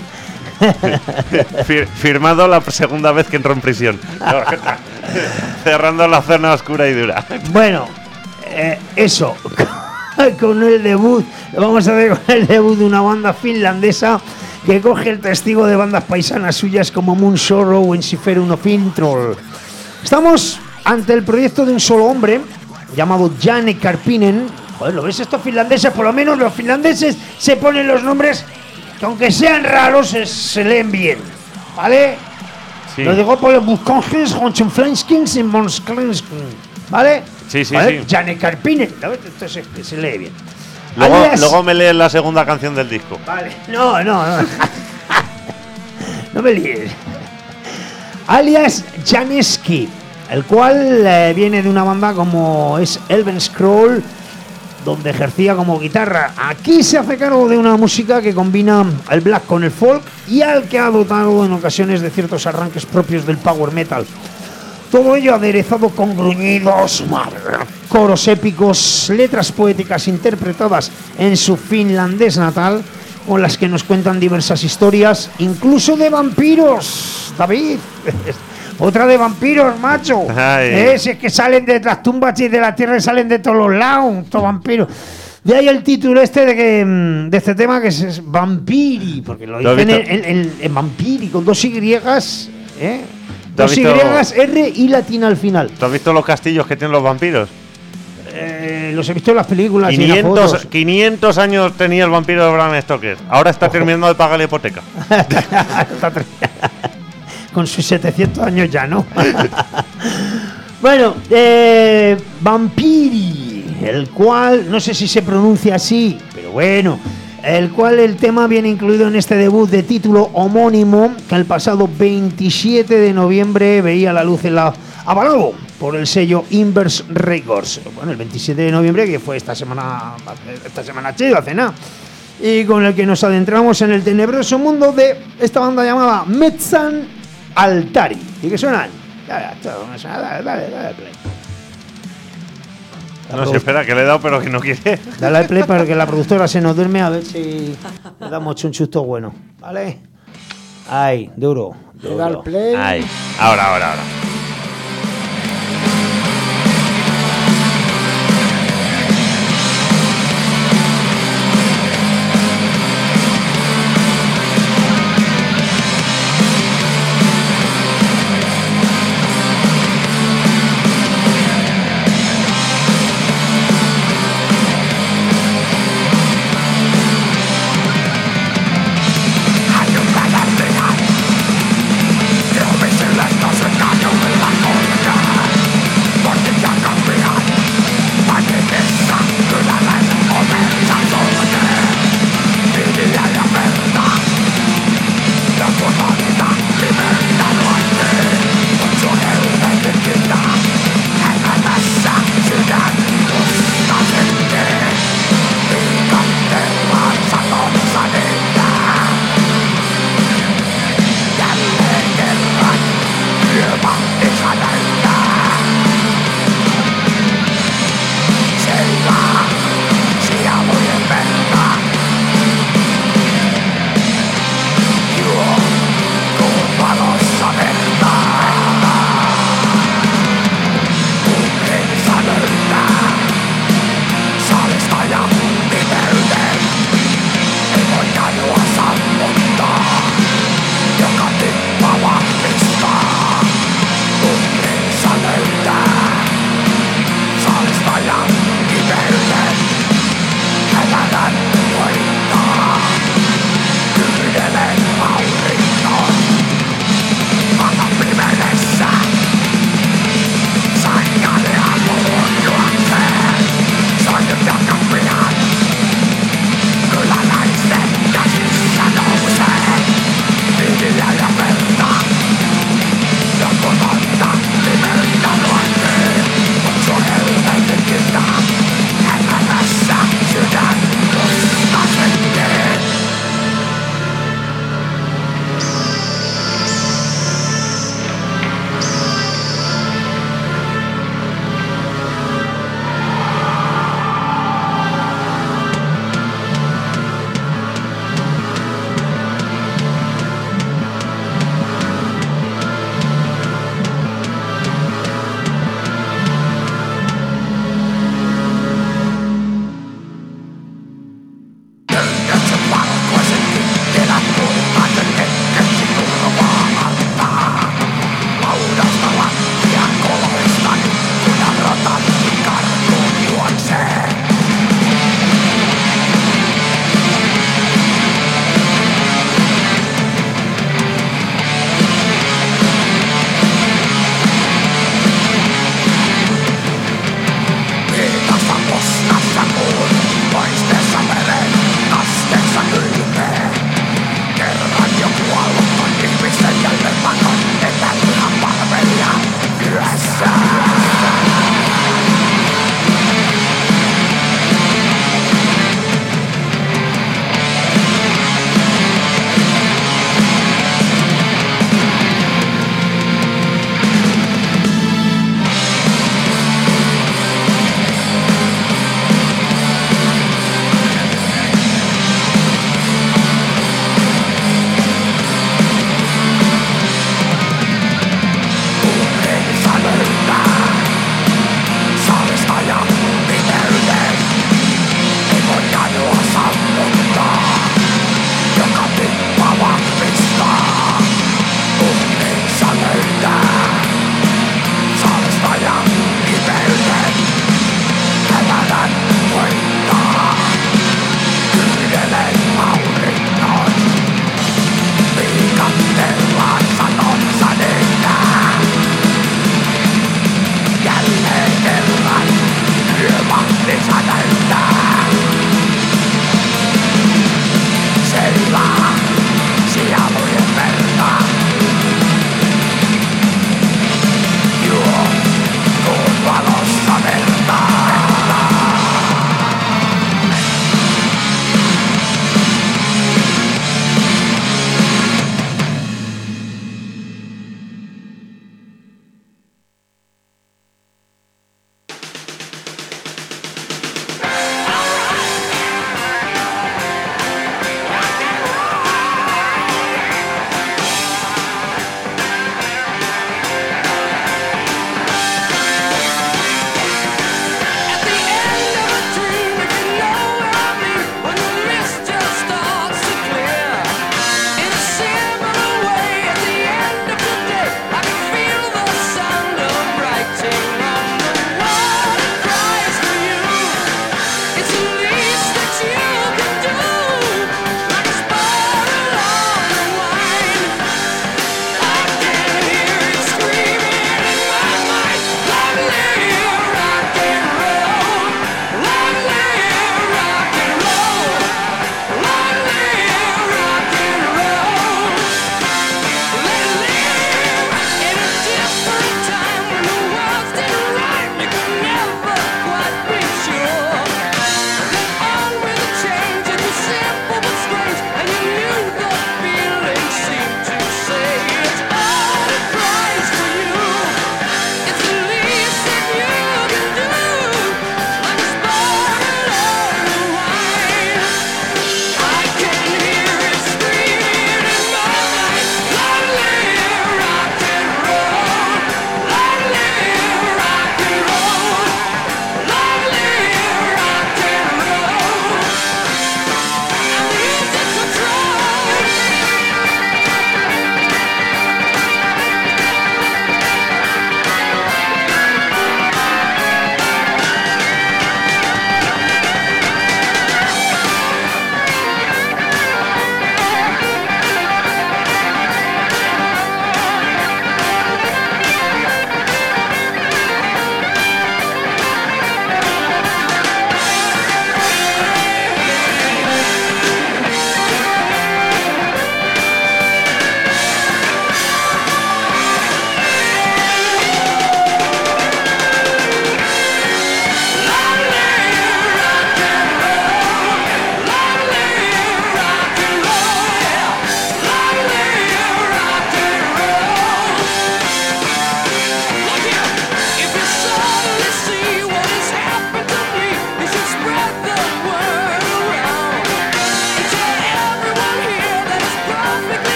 Firmado la segunda vez que entró en prisión. Cerrando la zona oscura y dura. Bueno, eso. Con el debut, vamos a ver con el debut de una banda finlandesa que coge el testigo de bandas paisanas suyas como Moon Sorrow o Ensiferum of Introll. Estamos ante el proyecto de un solo hombre llamado Janne Karppinen. Joder, ¿lo ves? Estos finlandeses, por lo menos los finlandeses se ponen los nombres que aunque sean raros se leen bien, ¿vale? Sí. Lo digo por los Busconges, Honsenflanskins y Monsklenskins, ¿vale? Sí. Janne Karppinen, entonces se lee bien. Luego me lees la segunda canción del disco. Vale, no. No me líes. Alias Janeski, el cual viene de una banda como es Elven Scroll, donde ejercía como guitarra. Aquí se hace cargo de una música que combina el black con el folk y al que ha dotado en ocasiones de ciertos arranques propios del power metal. Todo ello aderezado con gruñidos, coros épicos, letras poéticas interpretadas en su finlandés natal, con las que nos cuentan diversas historias, incluso de vampiros, David. Otra de vampiros, macho. Es que salen de las tumbas y de la tierra y salen de todos los lados, estos vampiros. De ahí el título de este tema, que es Vampiri, porque lo dicen en Vampiri, con 2 Y, ¿eh? 2 Y, R y latina al final. ¿Tú has visto los castillos que tienen los vampiros? Los he visto en las películas. 500 años tenía el vampiro de Bram Stoker. Ahora está terminando de pagar la hipoteca. Con sus 700 años ya, ¿no? Bueno, Vampiri, el cual, no sé si se pronuncia así, pero bueno, el cual el tema viene incluido en este debut de título homónimo que el pasado 27 de noviembre veía la luz avalado por el sello Inverse Records. Bueno, el 27 de noviembre, que fue esta semana chido, hace nada. Y con el que nos adentramos en el tenebroso mundo de esta banda llamada Metsän Altari. ¿Y qué suenan? Dale play. No se espera, que le he dado, pero que no quiere. Dale al play para que la productora se nos duerme, a ver si le damos un chusto bueno. ¿Vale? Ahí, duro. Le da al play. Ahí. Ahora. Hay un balance, no ves en las dos ventanas.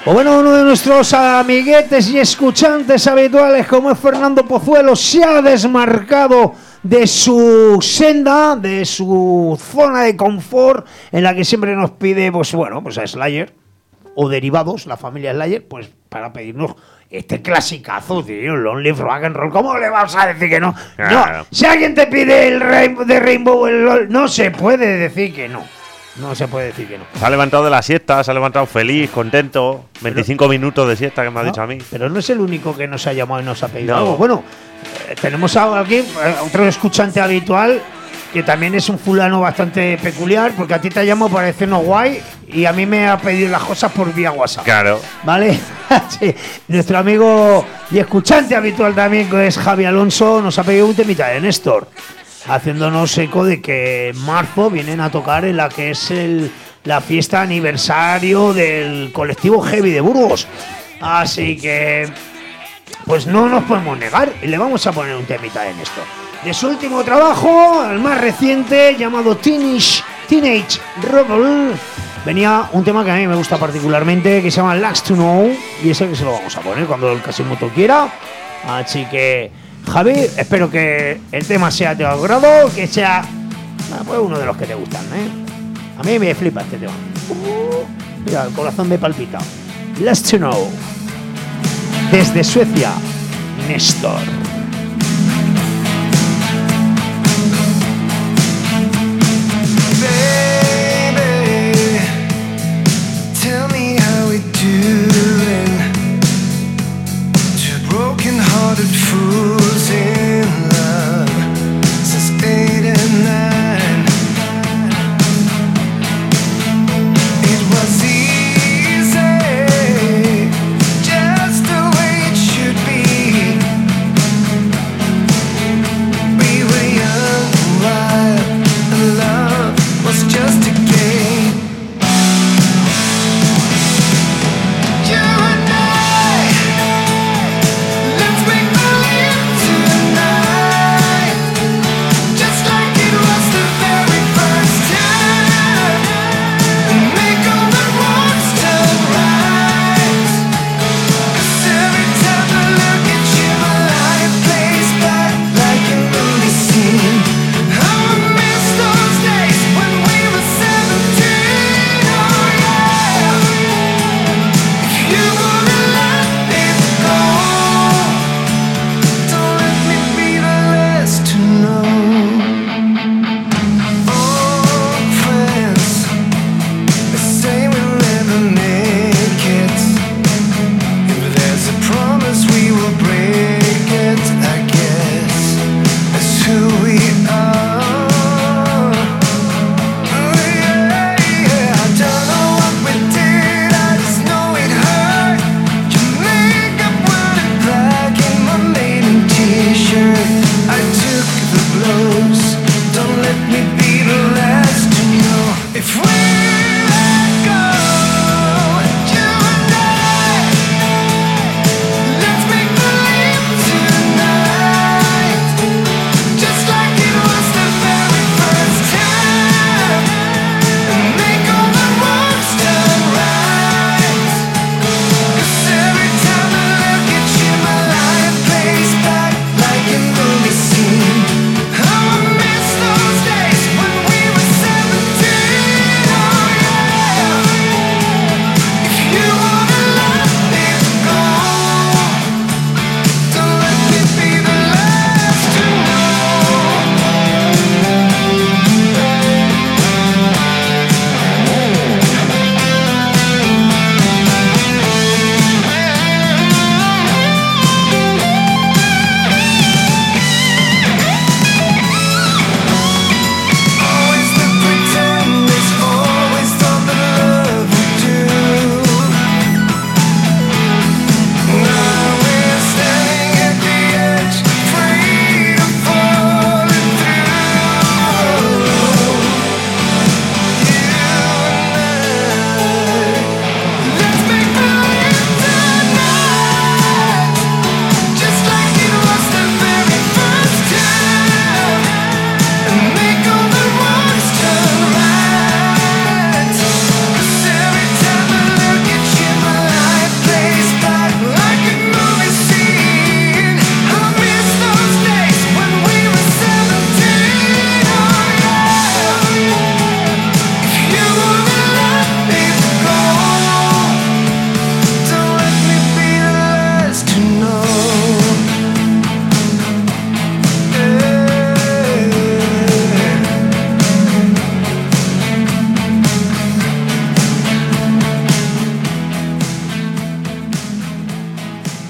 O bueno, uno de nuestros amiguetes y escuchantes habituales, como es Fernando Pozuelo, se ha desmarcado de su senda, de su zona de confort, en la que siempre nos pide, pues bueno, pues a Slayer, o derivados, la familia Slayer, pues para pedirnos este clasicazo, tío, Lonely Rock and Roll. ¿Cómo le vas a decir que no? No, si alguien te pide el de Rainbow, no se puede decir que no. No se puede decir que no. Se ha levantado de la siesta, se ha levantado feliz, contento. 25 minutos de siesta que me ha dicho a mí. Pero no es el único que nos ha llamado y nos ha pedido algo. Bueno, tenemos a alguien, otro escuchante habitual, que también es un fulano bastante peculiar, porque a ti te ha llamado para decirnos guay y a mí me ha pedido las cosas por vía WhatsApp. Claro. ¿Vale? Sí. Nuestro amigo y escuchante habitual también, que es Javi Alonso, nos ha pedido un temita de Néstor, haciéndonos eco de que en marzo vienen a tocar en la que es la fiesta aniversario del colectivo Heavy de Burgos. Así que, pues no nos podemos negar y le vamos a poner un temita de Néstor. De su último trabajo, el más reciente, llamado Teenage Rebel, venía un tema que a mí me gusta particularmente, que se llama Last to Know, y ese que se lo vamos a poner cuando el Casimoto quiera. Así que, Javi, espero que el tema sea de tu agrado, que sea pues uno de los que te gustan, ¿eh? A mí me flipa este tema. Mira, el corazón me palpita. Last to Know. Desde Suecia, Néstor. Fools in love since 89. It was easy, just the way it should be.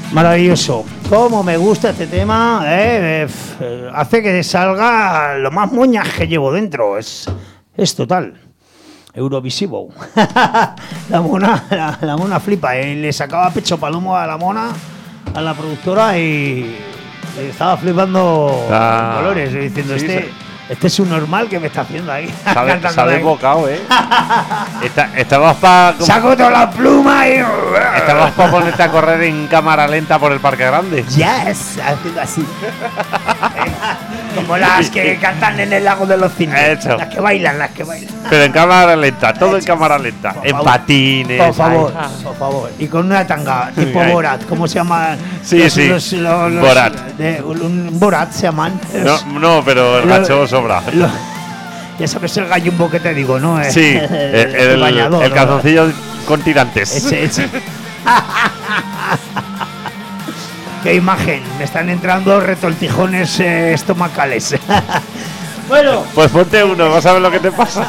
Maravilloso. Cómo me gusta este tema, hace que salga lo más moñas que llevo dentro. Es total. Eurovisivo. la mona flipa. Le sacaba pecho palomo a la mona, a la productora, y estaba flipando colores, diciendo este es un normal que me está haciendo ahí. Se ha desbocado, Estabas para... Saco toda la pluma y... Estabas para ponerte a correr en cámara lenta por el Parque Grande. Yes, haciendo así. Como las que cantan en el lago de los cisnes. Eso. Las que bailan. Pero en cámara lenta, todo en cámara lenta. Por En favor. patines. Por favor. Y con una tanga tipo Ay. Borat. ¿Cómo se llama? Sí. Borat. Un Borat se llaman. No, pero el gacho sobra. Ya sabes el gallumbo que te digo, ¿no? Sí, el bañador, el ¿no? calzoncillo con tirantes. Ese. Qué imagen. Me están entrando retortijones estomacales. Bueno. Pues ponte uno, vas a ver lo que te pasa.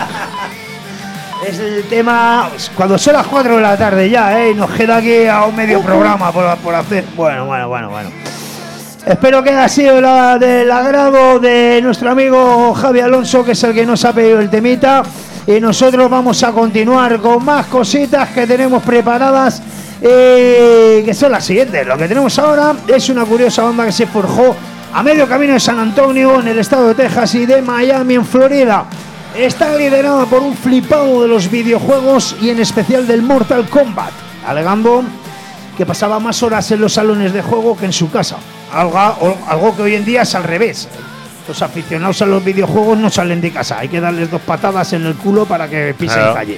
Es el tema cuando son las 4 de la tarde ya, y nos queda aquí a un medio programa por hacer. Bueno. Espero que haya sido del agrado de nuestro amigo Javi Alonso, que es el que nos ha pedido el temita. Y nosotros vamos a continuar con más cositas que tenemos preparadas, que son las siguientes. Lo que tenemos ahora es una curiosa banda que se forjó a medio camino de San Antonio, en el estado de Texas, y de Miami, en Florida. Está liderada por un flipado de los videojuegos y en especial del Mortal Kombat, alegando que pasaba más horas en los salones de juego que en su casa. Algo que hoy en día es al revés. Los aficionados a los videojuegos no salen de casa. Hay que darles 2 patadas en el culo para que pisen calle.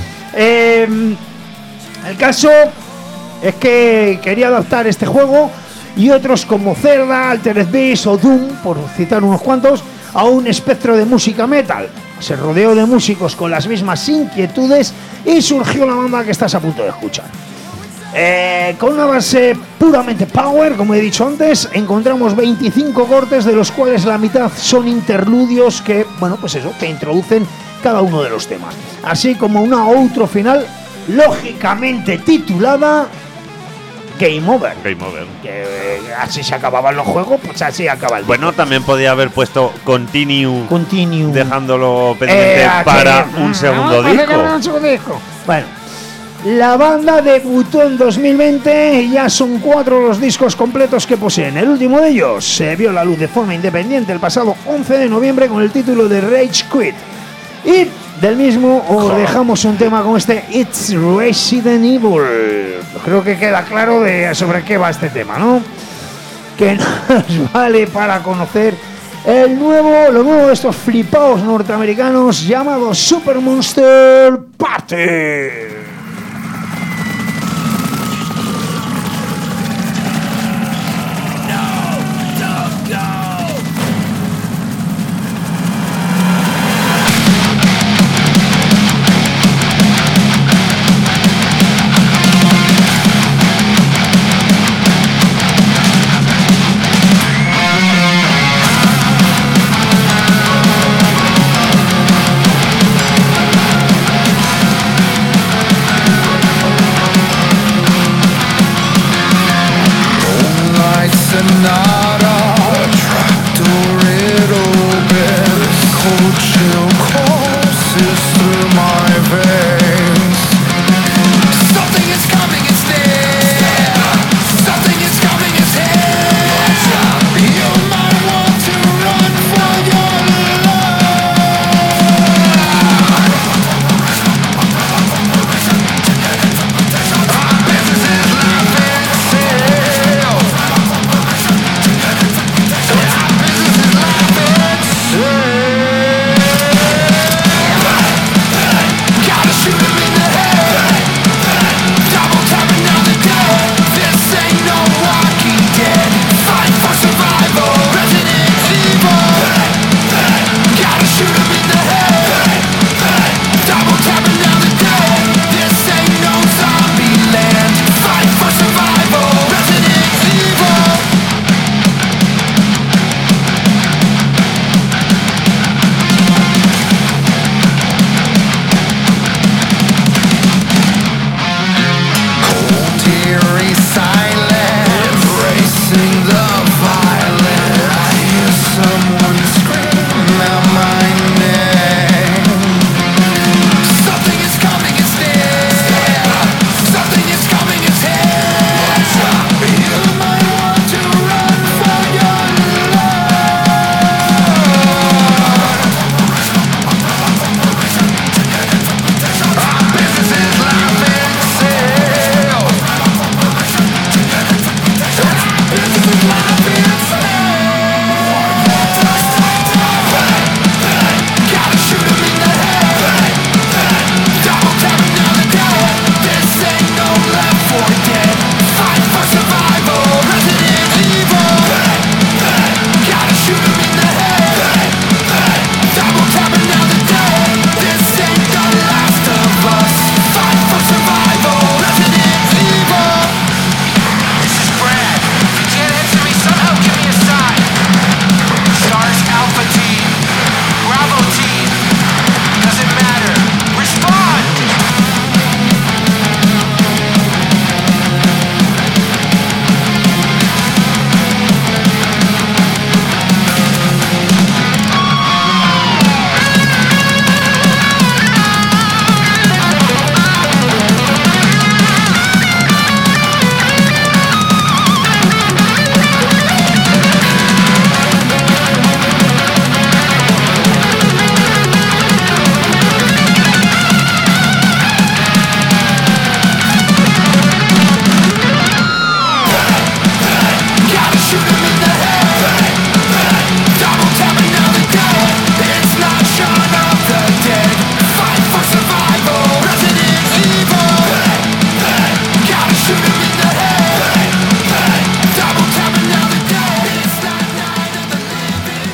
El caso es que quería adaptar este juego y otros como Zelda, Altered Beast o Doom, por citar unos cuantos, a un espectro de música metal. Se rodeó de músicos con las mismas inquietudes y surgió la banda que estás a punto de escuchar. Con una base puramente power, como he dicho antes, encontramos 25 cortes, de los cuales la mitad son interludios que, te introducen cada uno de los temas. Así como una outro final, lógicamente titulada Game Over. Que así se acababan los juegos, pues así acaba el Bueno, también podía haber puesto Continue. Dejándolo pendiente para para un segundo disco. Bueno, la banda debutó en 2020 y ya son 4 los discos completos que poseen. El último de ellos se vio la luz de forma independiente el pasado 11 de noviembre con el título de Rage Quit. Y del mismo os dejamos un tema con este It's Resident Evil. Creo que queda claro sobre qué va este tema, ¿no? Que nos vale para conocer lo nuevo de estos flipados norteamericanos llamados Super Monster Party.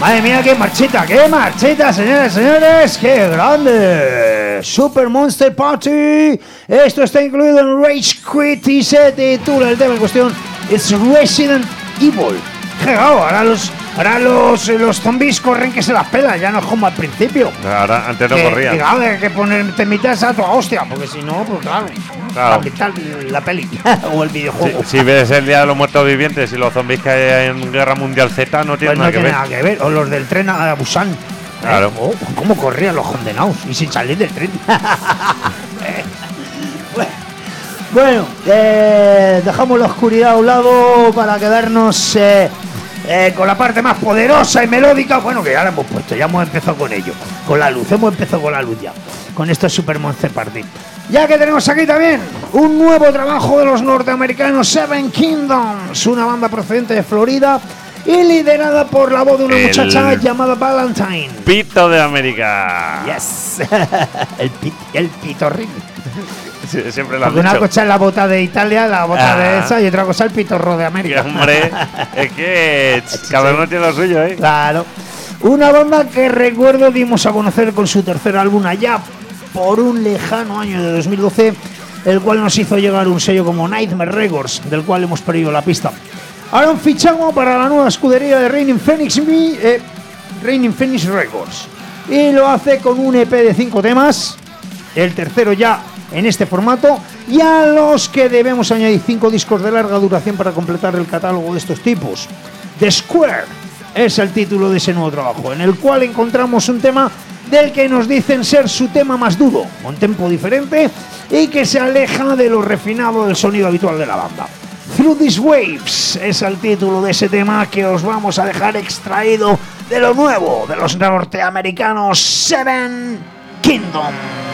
Madre mía, qué marchita, señores, señores, qué grande. Super Monster Party. Esto está incluido en Rage Quit y se titula el tema en cuestión It's Resident Evil. Claro, ahora los zombies corren que se las pelan, ya no es como al principio. Ahora, antes no corrían. Claro, hay que poner temitas a tu hostia, porque si no, pues claro. Para quitar la peli o el videojuego. Si ves el Día de los Muertos Vivientes y los zombies que hay en Guerra Mundial Z, no tienen Pues nada que ver. O los del tren a Busan. Claro. Oh, ¿cómo corrían los condenados? Y sin salir del tren. Bueno, dejamos la oscuridad a un lado para quedarnos con la parte más poderosa y melódica. Bueno, que ya la hemos puesto, ya hemos empezado con ello. Con la luz, hemos empezado con la luz ya. Con esto Super Monster Party. Ya que tenemos aquí también un nuevo trabajo de los norteamericanos Seven Kingdoms, una banda procedente de Florida y liderada por la voz de una muchacha llamada Valentine. Pito de América. Yes. el pitorrín. Sí, siempre lo han Porque una dicho. cosa es la bota de Italia, la bota de esa, y otra cosa el pitorro de Que, América. hombre, es que cada uno tiene lo suyo, ¿eh? Claro. Una banda que recuerdo dimos a conocer con su tercer álbum allá por un lejano año de 2012, el cual nos hizo llegar un sello como Nightmare Records, del cual hemos perdido la pista. Ahora han fichado para la nueva escudería de Raining Phoenix Records, y lo hace con un EP de 5 temas, el tercero ya en este formato, y a los que debemos añadir 5 discos de larga duración para completar el catálogo de estos tipos. The Square es el título de ese nuevo trabajo, en el cual encontramos un tema del que nos dicen ser su tema más duro, un tempo diferente y que se aleja de lo refinado del sonido habitual de la banda. Through These Waves es el título de ese tema que os vamos a dejar extraído de lo nuevo de los norteamericanos Seven Kingdoms.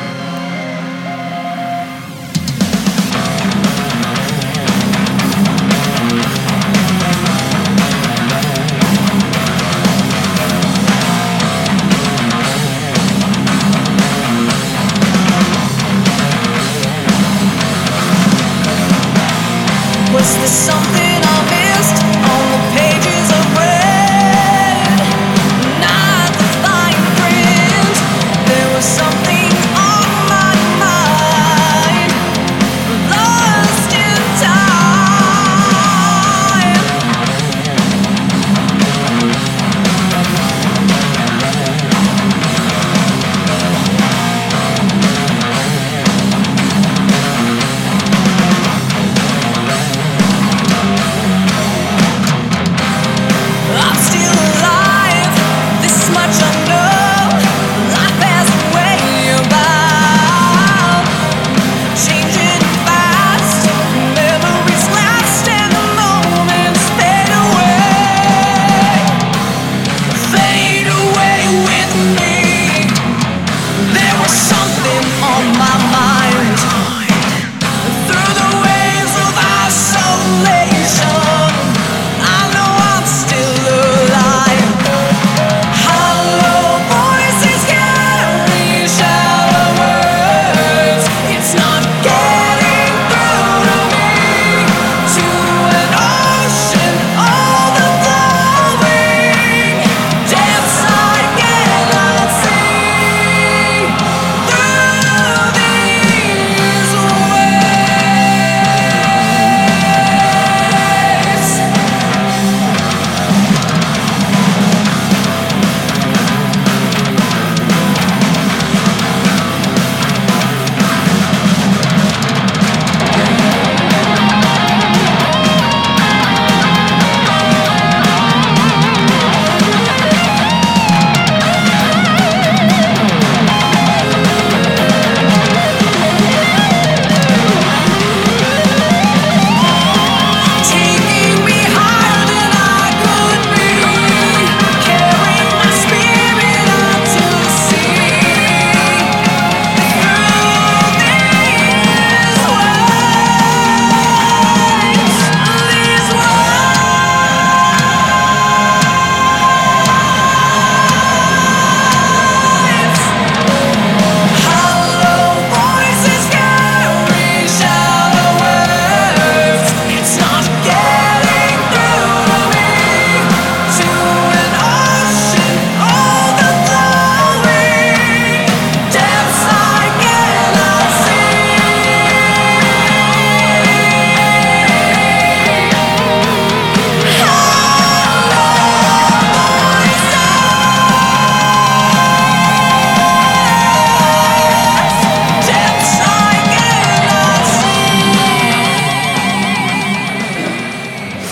Was there something I missed on the pages of red? Not the fine print. There was something on my mind, lost in time.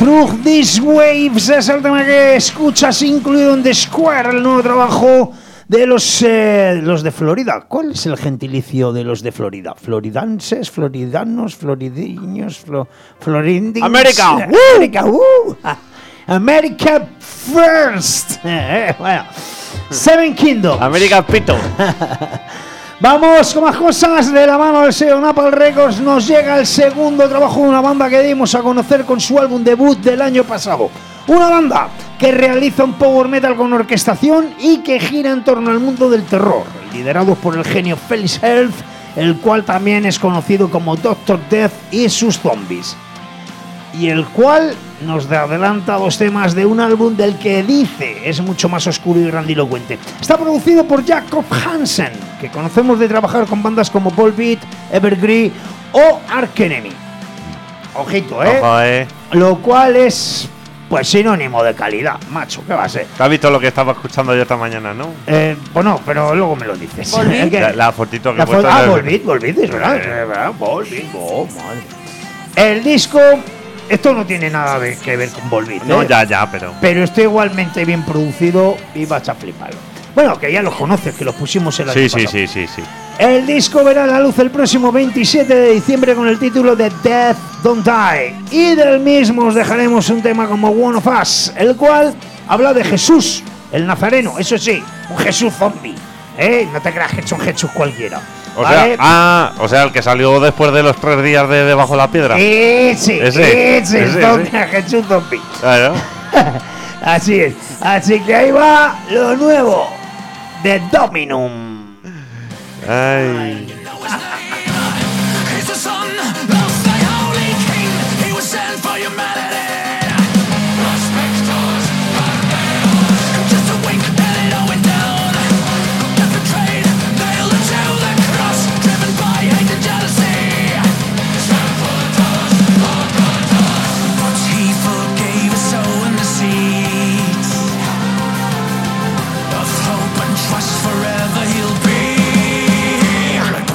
Through These Waves es el tema que escuchas, incluido en The Square, el nuevo trabajo de los de Florida. ¿Cuál es el gentilicio de los de Florida? ¿Floridanses, floridanos, floridiños, florindinos? ¡América! ¡América! ¡America first! Bueno, Seven Kingdoms. América Pito. Vamos con más cosas. De la mano del sello Napalm Records nos llega el segundo trabajo de una banda que dimos a conocer con su álbum debut del año pasado. Una banda que realiza un power metal con orquestación y que gira en torno al mundo del terror, liderados por el genio Felix Health, el cual también es conocido como Dr. Death y sus zombies, y el cual nos adelanta 2 temas de un álbum del que dice es mucho más oscuro y grandilocuente. Está producido por Jacob Hansen, que conocemos de trabajar con bandas como Volbeat, Evergreen o Arch Enemy. Ojito, Ojo, Lo cual es pues sinónimo de calidad, macho, ¿qué va a ser? ¿Has visto lo que estaba escuchando yo esta mañana, no? Bueno, pero luego me lo dices. ¿Volbeat? La fotito que La he puesto. Volbeat, es verdad. Volbeat, oh, madre. El disco, esto no tiene nada que ver con Volbeat, No, ya, pero. Pero está igualmente bien producido y vas a fliparlo. Bueno, que ya los conoces, que los pusimos en la Sí. El disco verá la luz el próximo 27 de diciembre con el título de Death Don't Die. Y del mismo os dejaremos un tema como One of Us, el cual habla de Jesús, el Nazareno, eso sí, un Jesús zombie. No te creas que es un Jesús cualquiera. ¿Vale? O sea, el que salió después de los 3 días de debajo de la piedra. Ese, Ese. Jesús zombie. Claro. Así es. Así que ahí va lo nuevo de Dominum. Ay. He's the son of the Holy King. He was sent for humanity. Los specters are nailed. Just a wink and it went down. Death betrayed, nailed him to the cross. Driven by hate and jealousy. Trampled dust, trampled dust. But he forgave his soul in the seeds of hope and trust. Forever he'll be.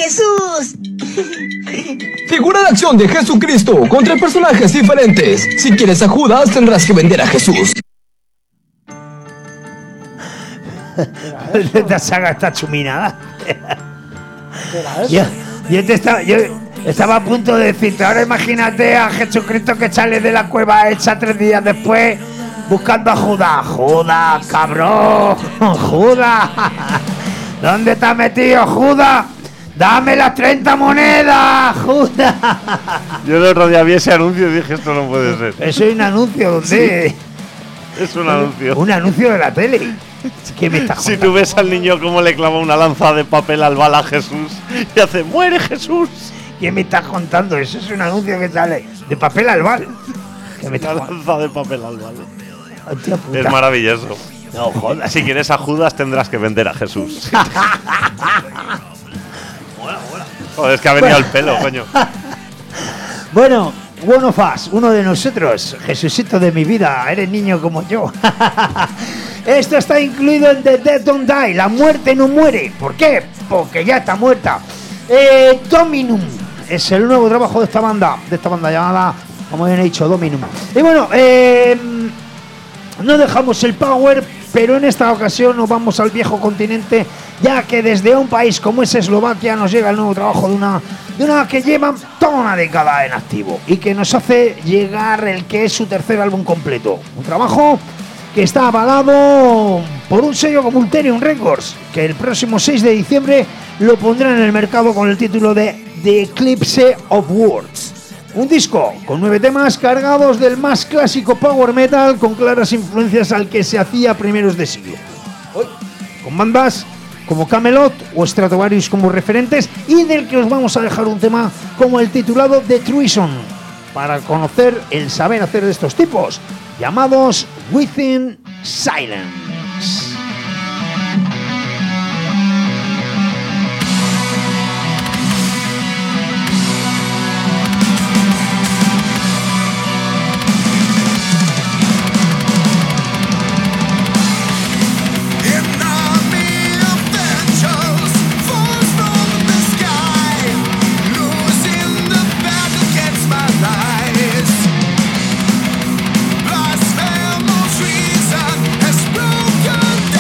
Jesús! Figura de acción de Jesucristo contra personajes diferentes. Si quieres a Judas, tendrás que vender a Jesús. Esta saga está chuminada. Yo estaba a punto de decirte, ahora imagínate a Jesucristo que sale de la cueva hecha 3 días después buscando a Judas. Judas, cabrón. Judas. ¿Dónde te has metido, Judas? ¡Dame las 30 monedas, Judas! Yo el otro día vi ese anuncio y dije, esto no puede ser. Eso es un anuncio, ¿dónde? Sí, es un anuncio. Un anuncio de la tele. ¿Qué me estás Si tú ves al niño cómo le clava una lanza de papel al bala a Jesús y hace, ¡muere Jesús! ¿Qué me estás contando? Eso es un anuncio que sale de papel al bal. ¿Qué me Una estás lanza de papel al bala. Hostia puta. Es maravilloso. No jodas. Si quieres a Judas tendrás que vender a Jesús. Joder, es que ha venido al pelo, coño. Bueno, one of us, uno de nosotros, Jesucito de mi vida, eres niño como yo. Esto está incluido en The Dead Don't Die, la muerte no muere. ¿Por qué? Porque ya está muerta. Dominum es el nuevo trabajo de esta banda llamada, como bien he dicho, Dominum. Y bueno, no dejamos el power, pero en esta ocasión nos vamos al viejo continente, ya que desde un país como es Eslovaquia nos llega el nuevo trabajo de una que lleva toda una década en activo y que nos hace llegar el que es su tercer álbum completo. Un trabajo que está avalado por un sello como Ulterium Records, que el próximo 6 de diciembre lo pondrá en el mercado con el título de The Eclipse of Words. Un disco con 9 temas cargados del más clásico power metal con claras influencias al que se hacía a primeros de siglo. Hoy, con bandas como Camelot o Stratovarius como referentes, y del que os vamos a dejar un tema como el titulado The Treason, para conocer el saber hacer de estos tipos, llamados Within Silence. Blasphemous reason has broken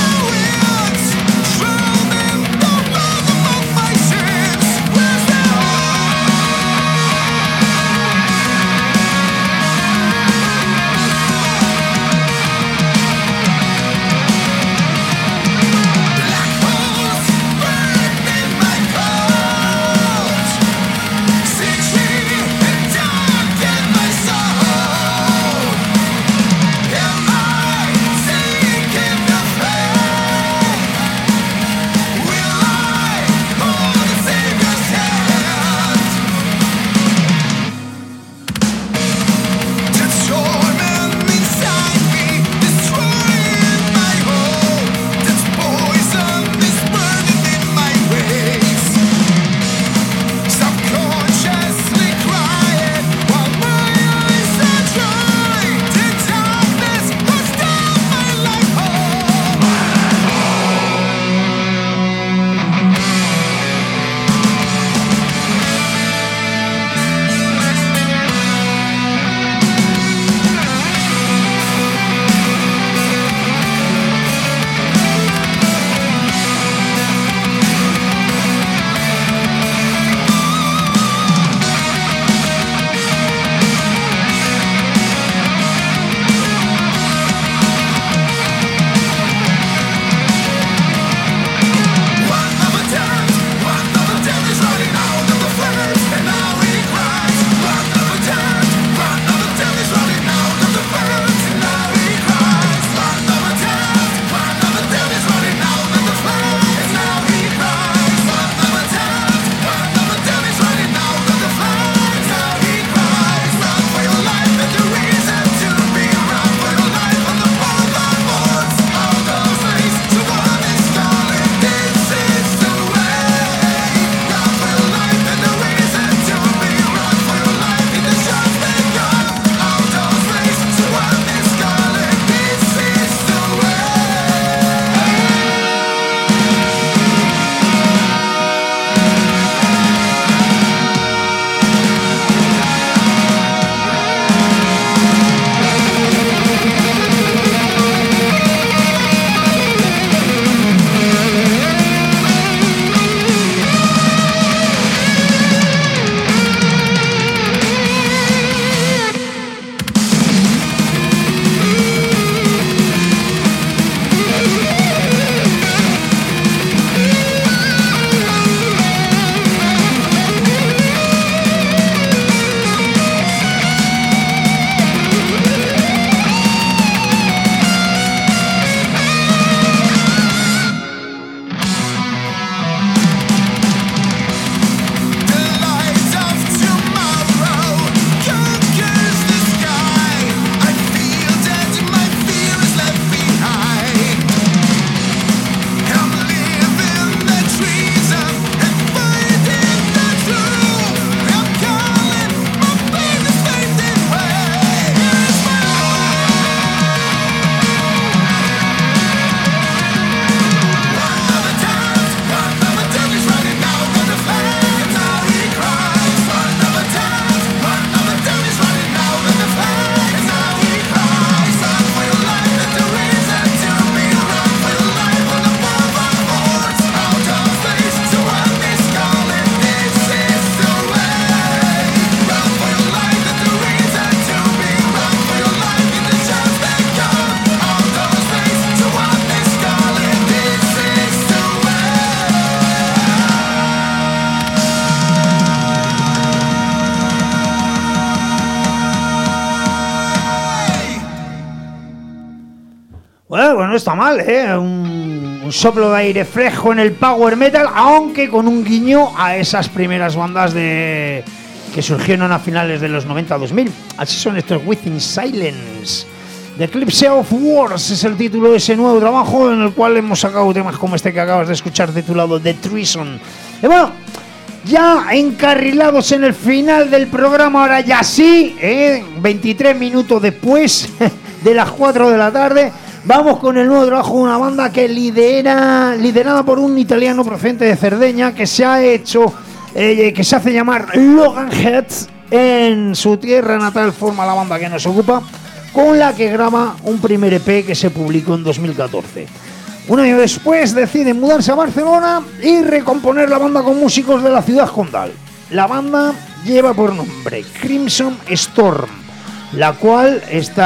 no está mal, un soplo de aire fresco en el power metal, aunque con un guiño a esas primeras bandas que surgieron a finales de los 90-2000. Así son estos Within Silence. The Eclipse of Wars es el título de ese nuevo trabajo, en el cual hemos sacado temas como este que acabas de escuchar, titulado The Treason. Y bueno, ya encarrilados en el final del programa, ahora ya sí, 23 minutos después de las 4 de la tarde, vamos con el nuevo trabajo de una banda que liderada por un italiano procedente de Cerdeña, que se hace llamar Logan Heads. En su tierra natal forma la banda que nos ocupa, con la que graba un primer EP que se publicó en 2014. Un año después decide mudarse a Barcelona y recomponer la banda con músicos de la ciudad condal. La banda lleva por nombre Crimson Storm, la cual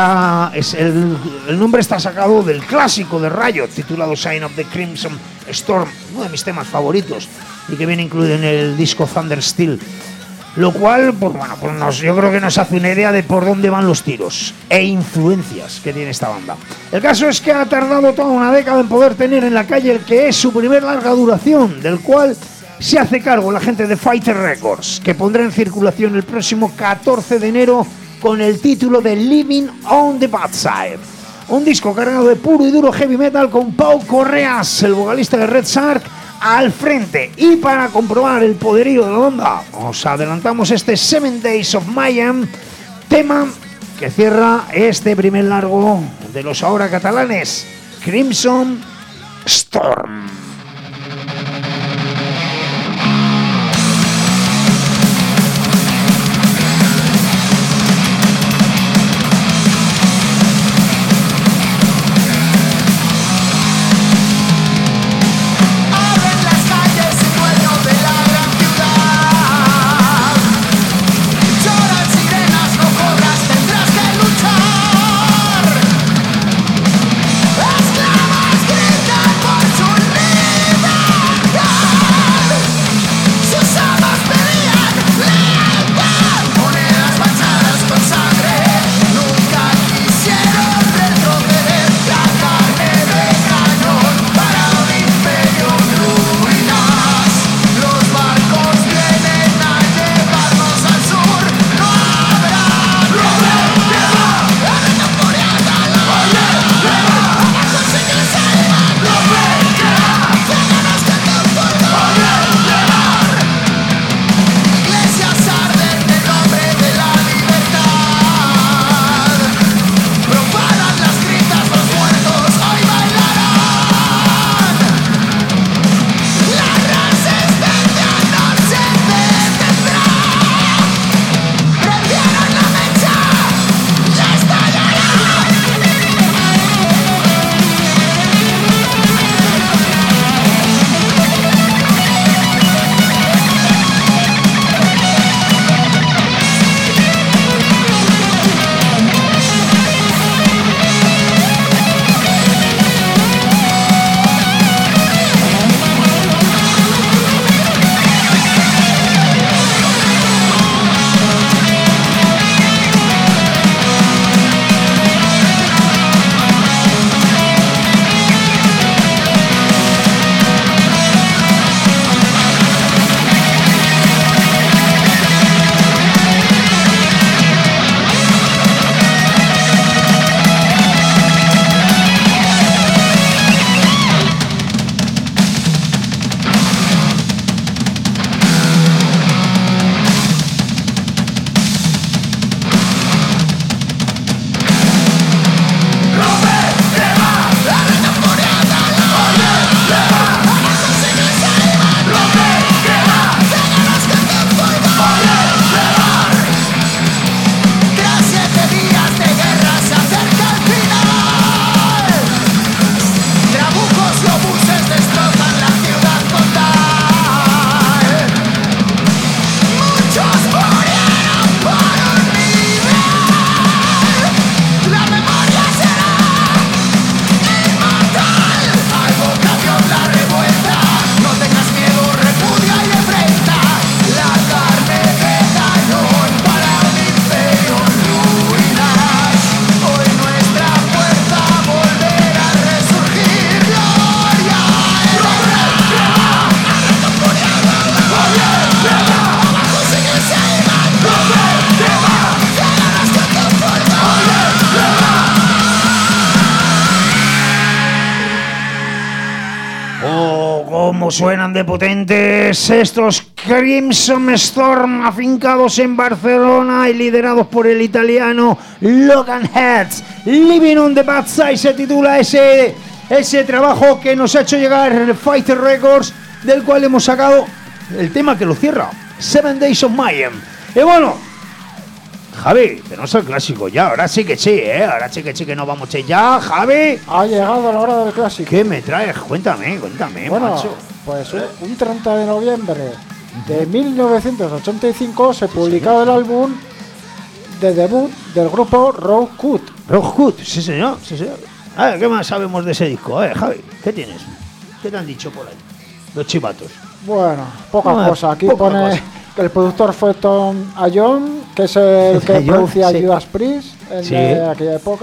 el nombre está sacado del clásico de Riot titulado Sign of the Crimson Storm, uno de mis temas favoritos y que viene incluido en el disco Thunder Steel. Lo cual, yo creo que nos hace una idea de por dónde van los tiros e influencias que tiene esta banda. El caso es que ha tardado toda una década en poder tener en la calle el que es su primer larga duración, del cual se hace cargo la gente de Fighter Records, que pondrá en circulación el próximo 14 de enero con el título de Living on the Bad Side. Un disco cargado de puro y duro heavy metal con Pau Correas, el vocalista de Red Shark, al frente. Y para comprobar el poderío de la banda, os adelantamos este 7 Days of Mayhem, tema que cierra este primer largo de los ahora catalanes, Crimson Storm. Esclavos gritan por su libertad. ¿Cómo suenan de potentes estos Crimson Storm afincados en Barcelona y liderados por el italiano Logan Heads? Living on the Bad Side se titula ese trabajo que nos ha hecho llegar Fighter Records, del cual hemos sacado el tema que lo cierra, 7 Days of Mayhem. Y bueno, Javi, tenemos el clásico ya, ahora sí que sí, ahora sí que nos vamos ya, Javi. Ha llegado la hora del clásico. ¿Qué me traes? Cuéntame, bueno, macho. Pues un 30 de noviembre de 1985 se publicaba el álbum de debut del grupo Rogue Cut. Rogue Cut, sí señor. A ver, ¿qué más sabemos de ese disco? A ver, Javi, ¿qué tienes? ¿Qué te han dicho por ahí? Los chivatos. Bueno, poca cosa. Aquí pone que el productor fue Tom Ayon, que es el que producía Judas Priest en aquella época.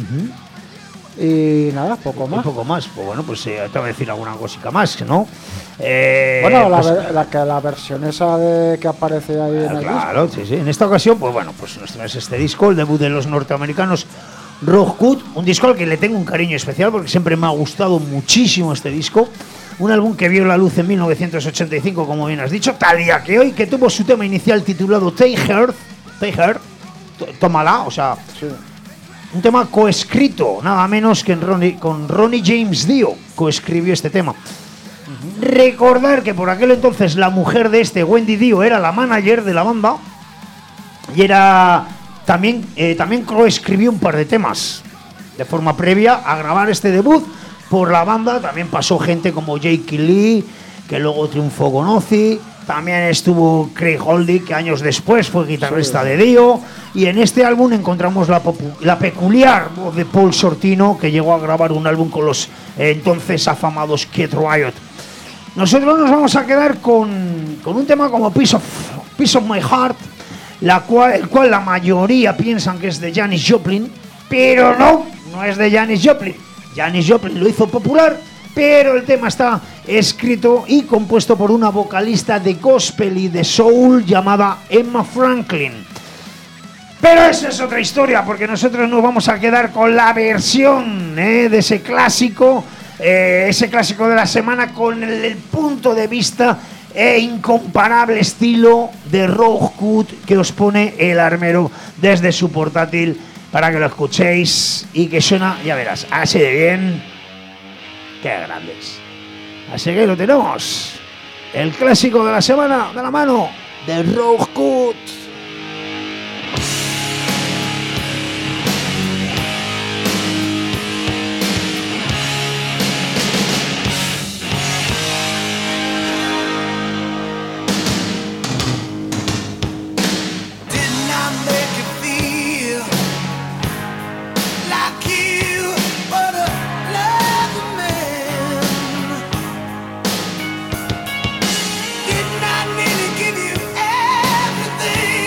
Y nada, poco más. Pues bueno, pues te voy a decir alguna cosita más, ¿no? Bueno, la versión esa que aparece ahí en el disco. Claro, sí. En esta ocasión, pues bueno, pues nos traes este disco, el debut de los norteamericanos Rogue Cut, un disco al que le tengo un cariño especial porque siempre me ha gustado muchísimo este disco. Un álbum que vio la luz en 1985, como bien has dicho, tal día que hoy, que tuvo su tema inicial titulado Take Her, tómala, o sea, sí. Un tema coescrito, nada menos que con Ronnie James Dio, coescribió este tema. Recordar que por aquel entonces la mujer de Wendy Dio, era la manager de la banda y era también coescribió un par de temas de forma previa a grabar este debut. Por la banda también pasó gente como Jake Lee, que luego triunfó con Ozzy. También estuvo Craig Holdy, que años después fue guitarrista de Dio. Y en este álbum encontramos la peculiar voz de Paul Sortino, que llegó a grabar un álbum con los entonces afamados Kid Riot. Nosotros nos vamos a quedar con un tema como Piece of My Heart, el cual la mayoría piensan que es de Janis Joplin, pero no es de Janis Joplin. Janis Joplin lo hizo popular, pero el tema está escrito y compuesto por una vocalista de gospel y de soul llamada Emma Franklin. Pero esa es otra historia, porque nosotros nos vamos a quedar con la versión de ese clásico de la semana, con el punto de vista e incomparable estilo de Rogue Cut que os pone el armero desde su portátil, para que lo escuchéis y que suena, ya verás, así de bien. ¡Qué grandes! Así que lo tenemos, el clásico de la semana, de la mano de Rogue Cut. Give you everything.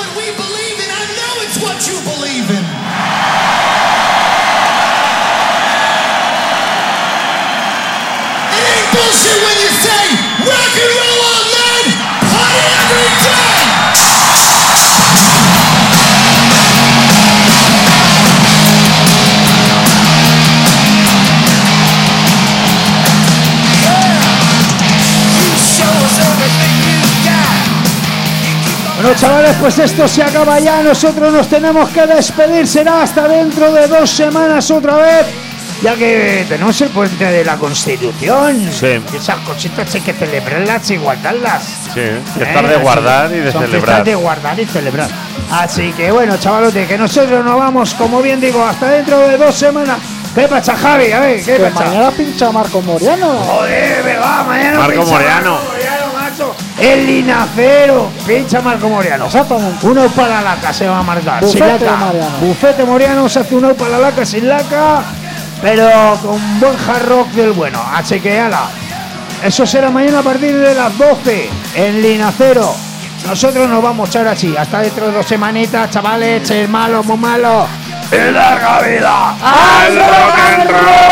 what we believe in. I know it's what you believe in. It ain't bullshit when you say rock and roll all night, party every day. Bueno, chavales, pues esto se acaba ya. Nosotros nos tenemos que despedir. Será hasta dentro de 2 semanas otra vez, ya que tenemos el puente de la Constitución. Sí. Esas cositas hay que celebrarlas y guardarlas. Sí, fiestas de guardar y de son celebrar. Fiestas de guardar y celebrar. Así que bueno, chavalote, que nosotros nos vamos, como bien digo, hasta dentro de 2 semanas. ¿Qué pasa, Javi? A ver, ¿qué Que pasa? mañana pincha Marco Moriano. Joder, verdad, mañana Marco pincha Moriano. Marco Moriano, macho. El linacero, pincha Marco Moriano. Exactamente. Uno para la laca se va a marcar. Bufete sin laca. Moriano. Bufete Moriano se hace uno para la laca, sin laca, pero con buen hard rock del bueno. Así que ala. Eso será mañana a partir de las 12 en Linacero. Nosotros nos vamos a echar así. Hasta dentro de 2 semanitas, chavales. Es malo, muy malo. ¡Y larga vida al rock and roll!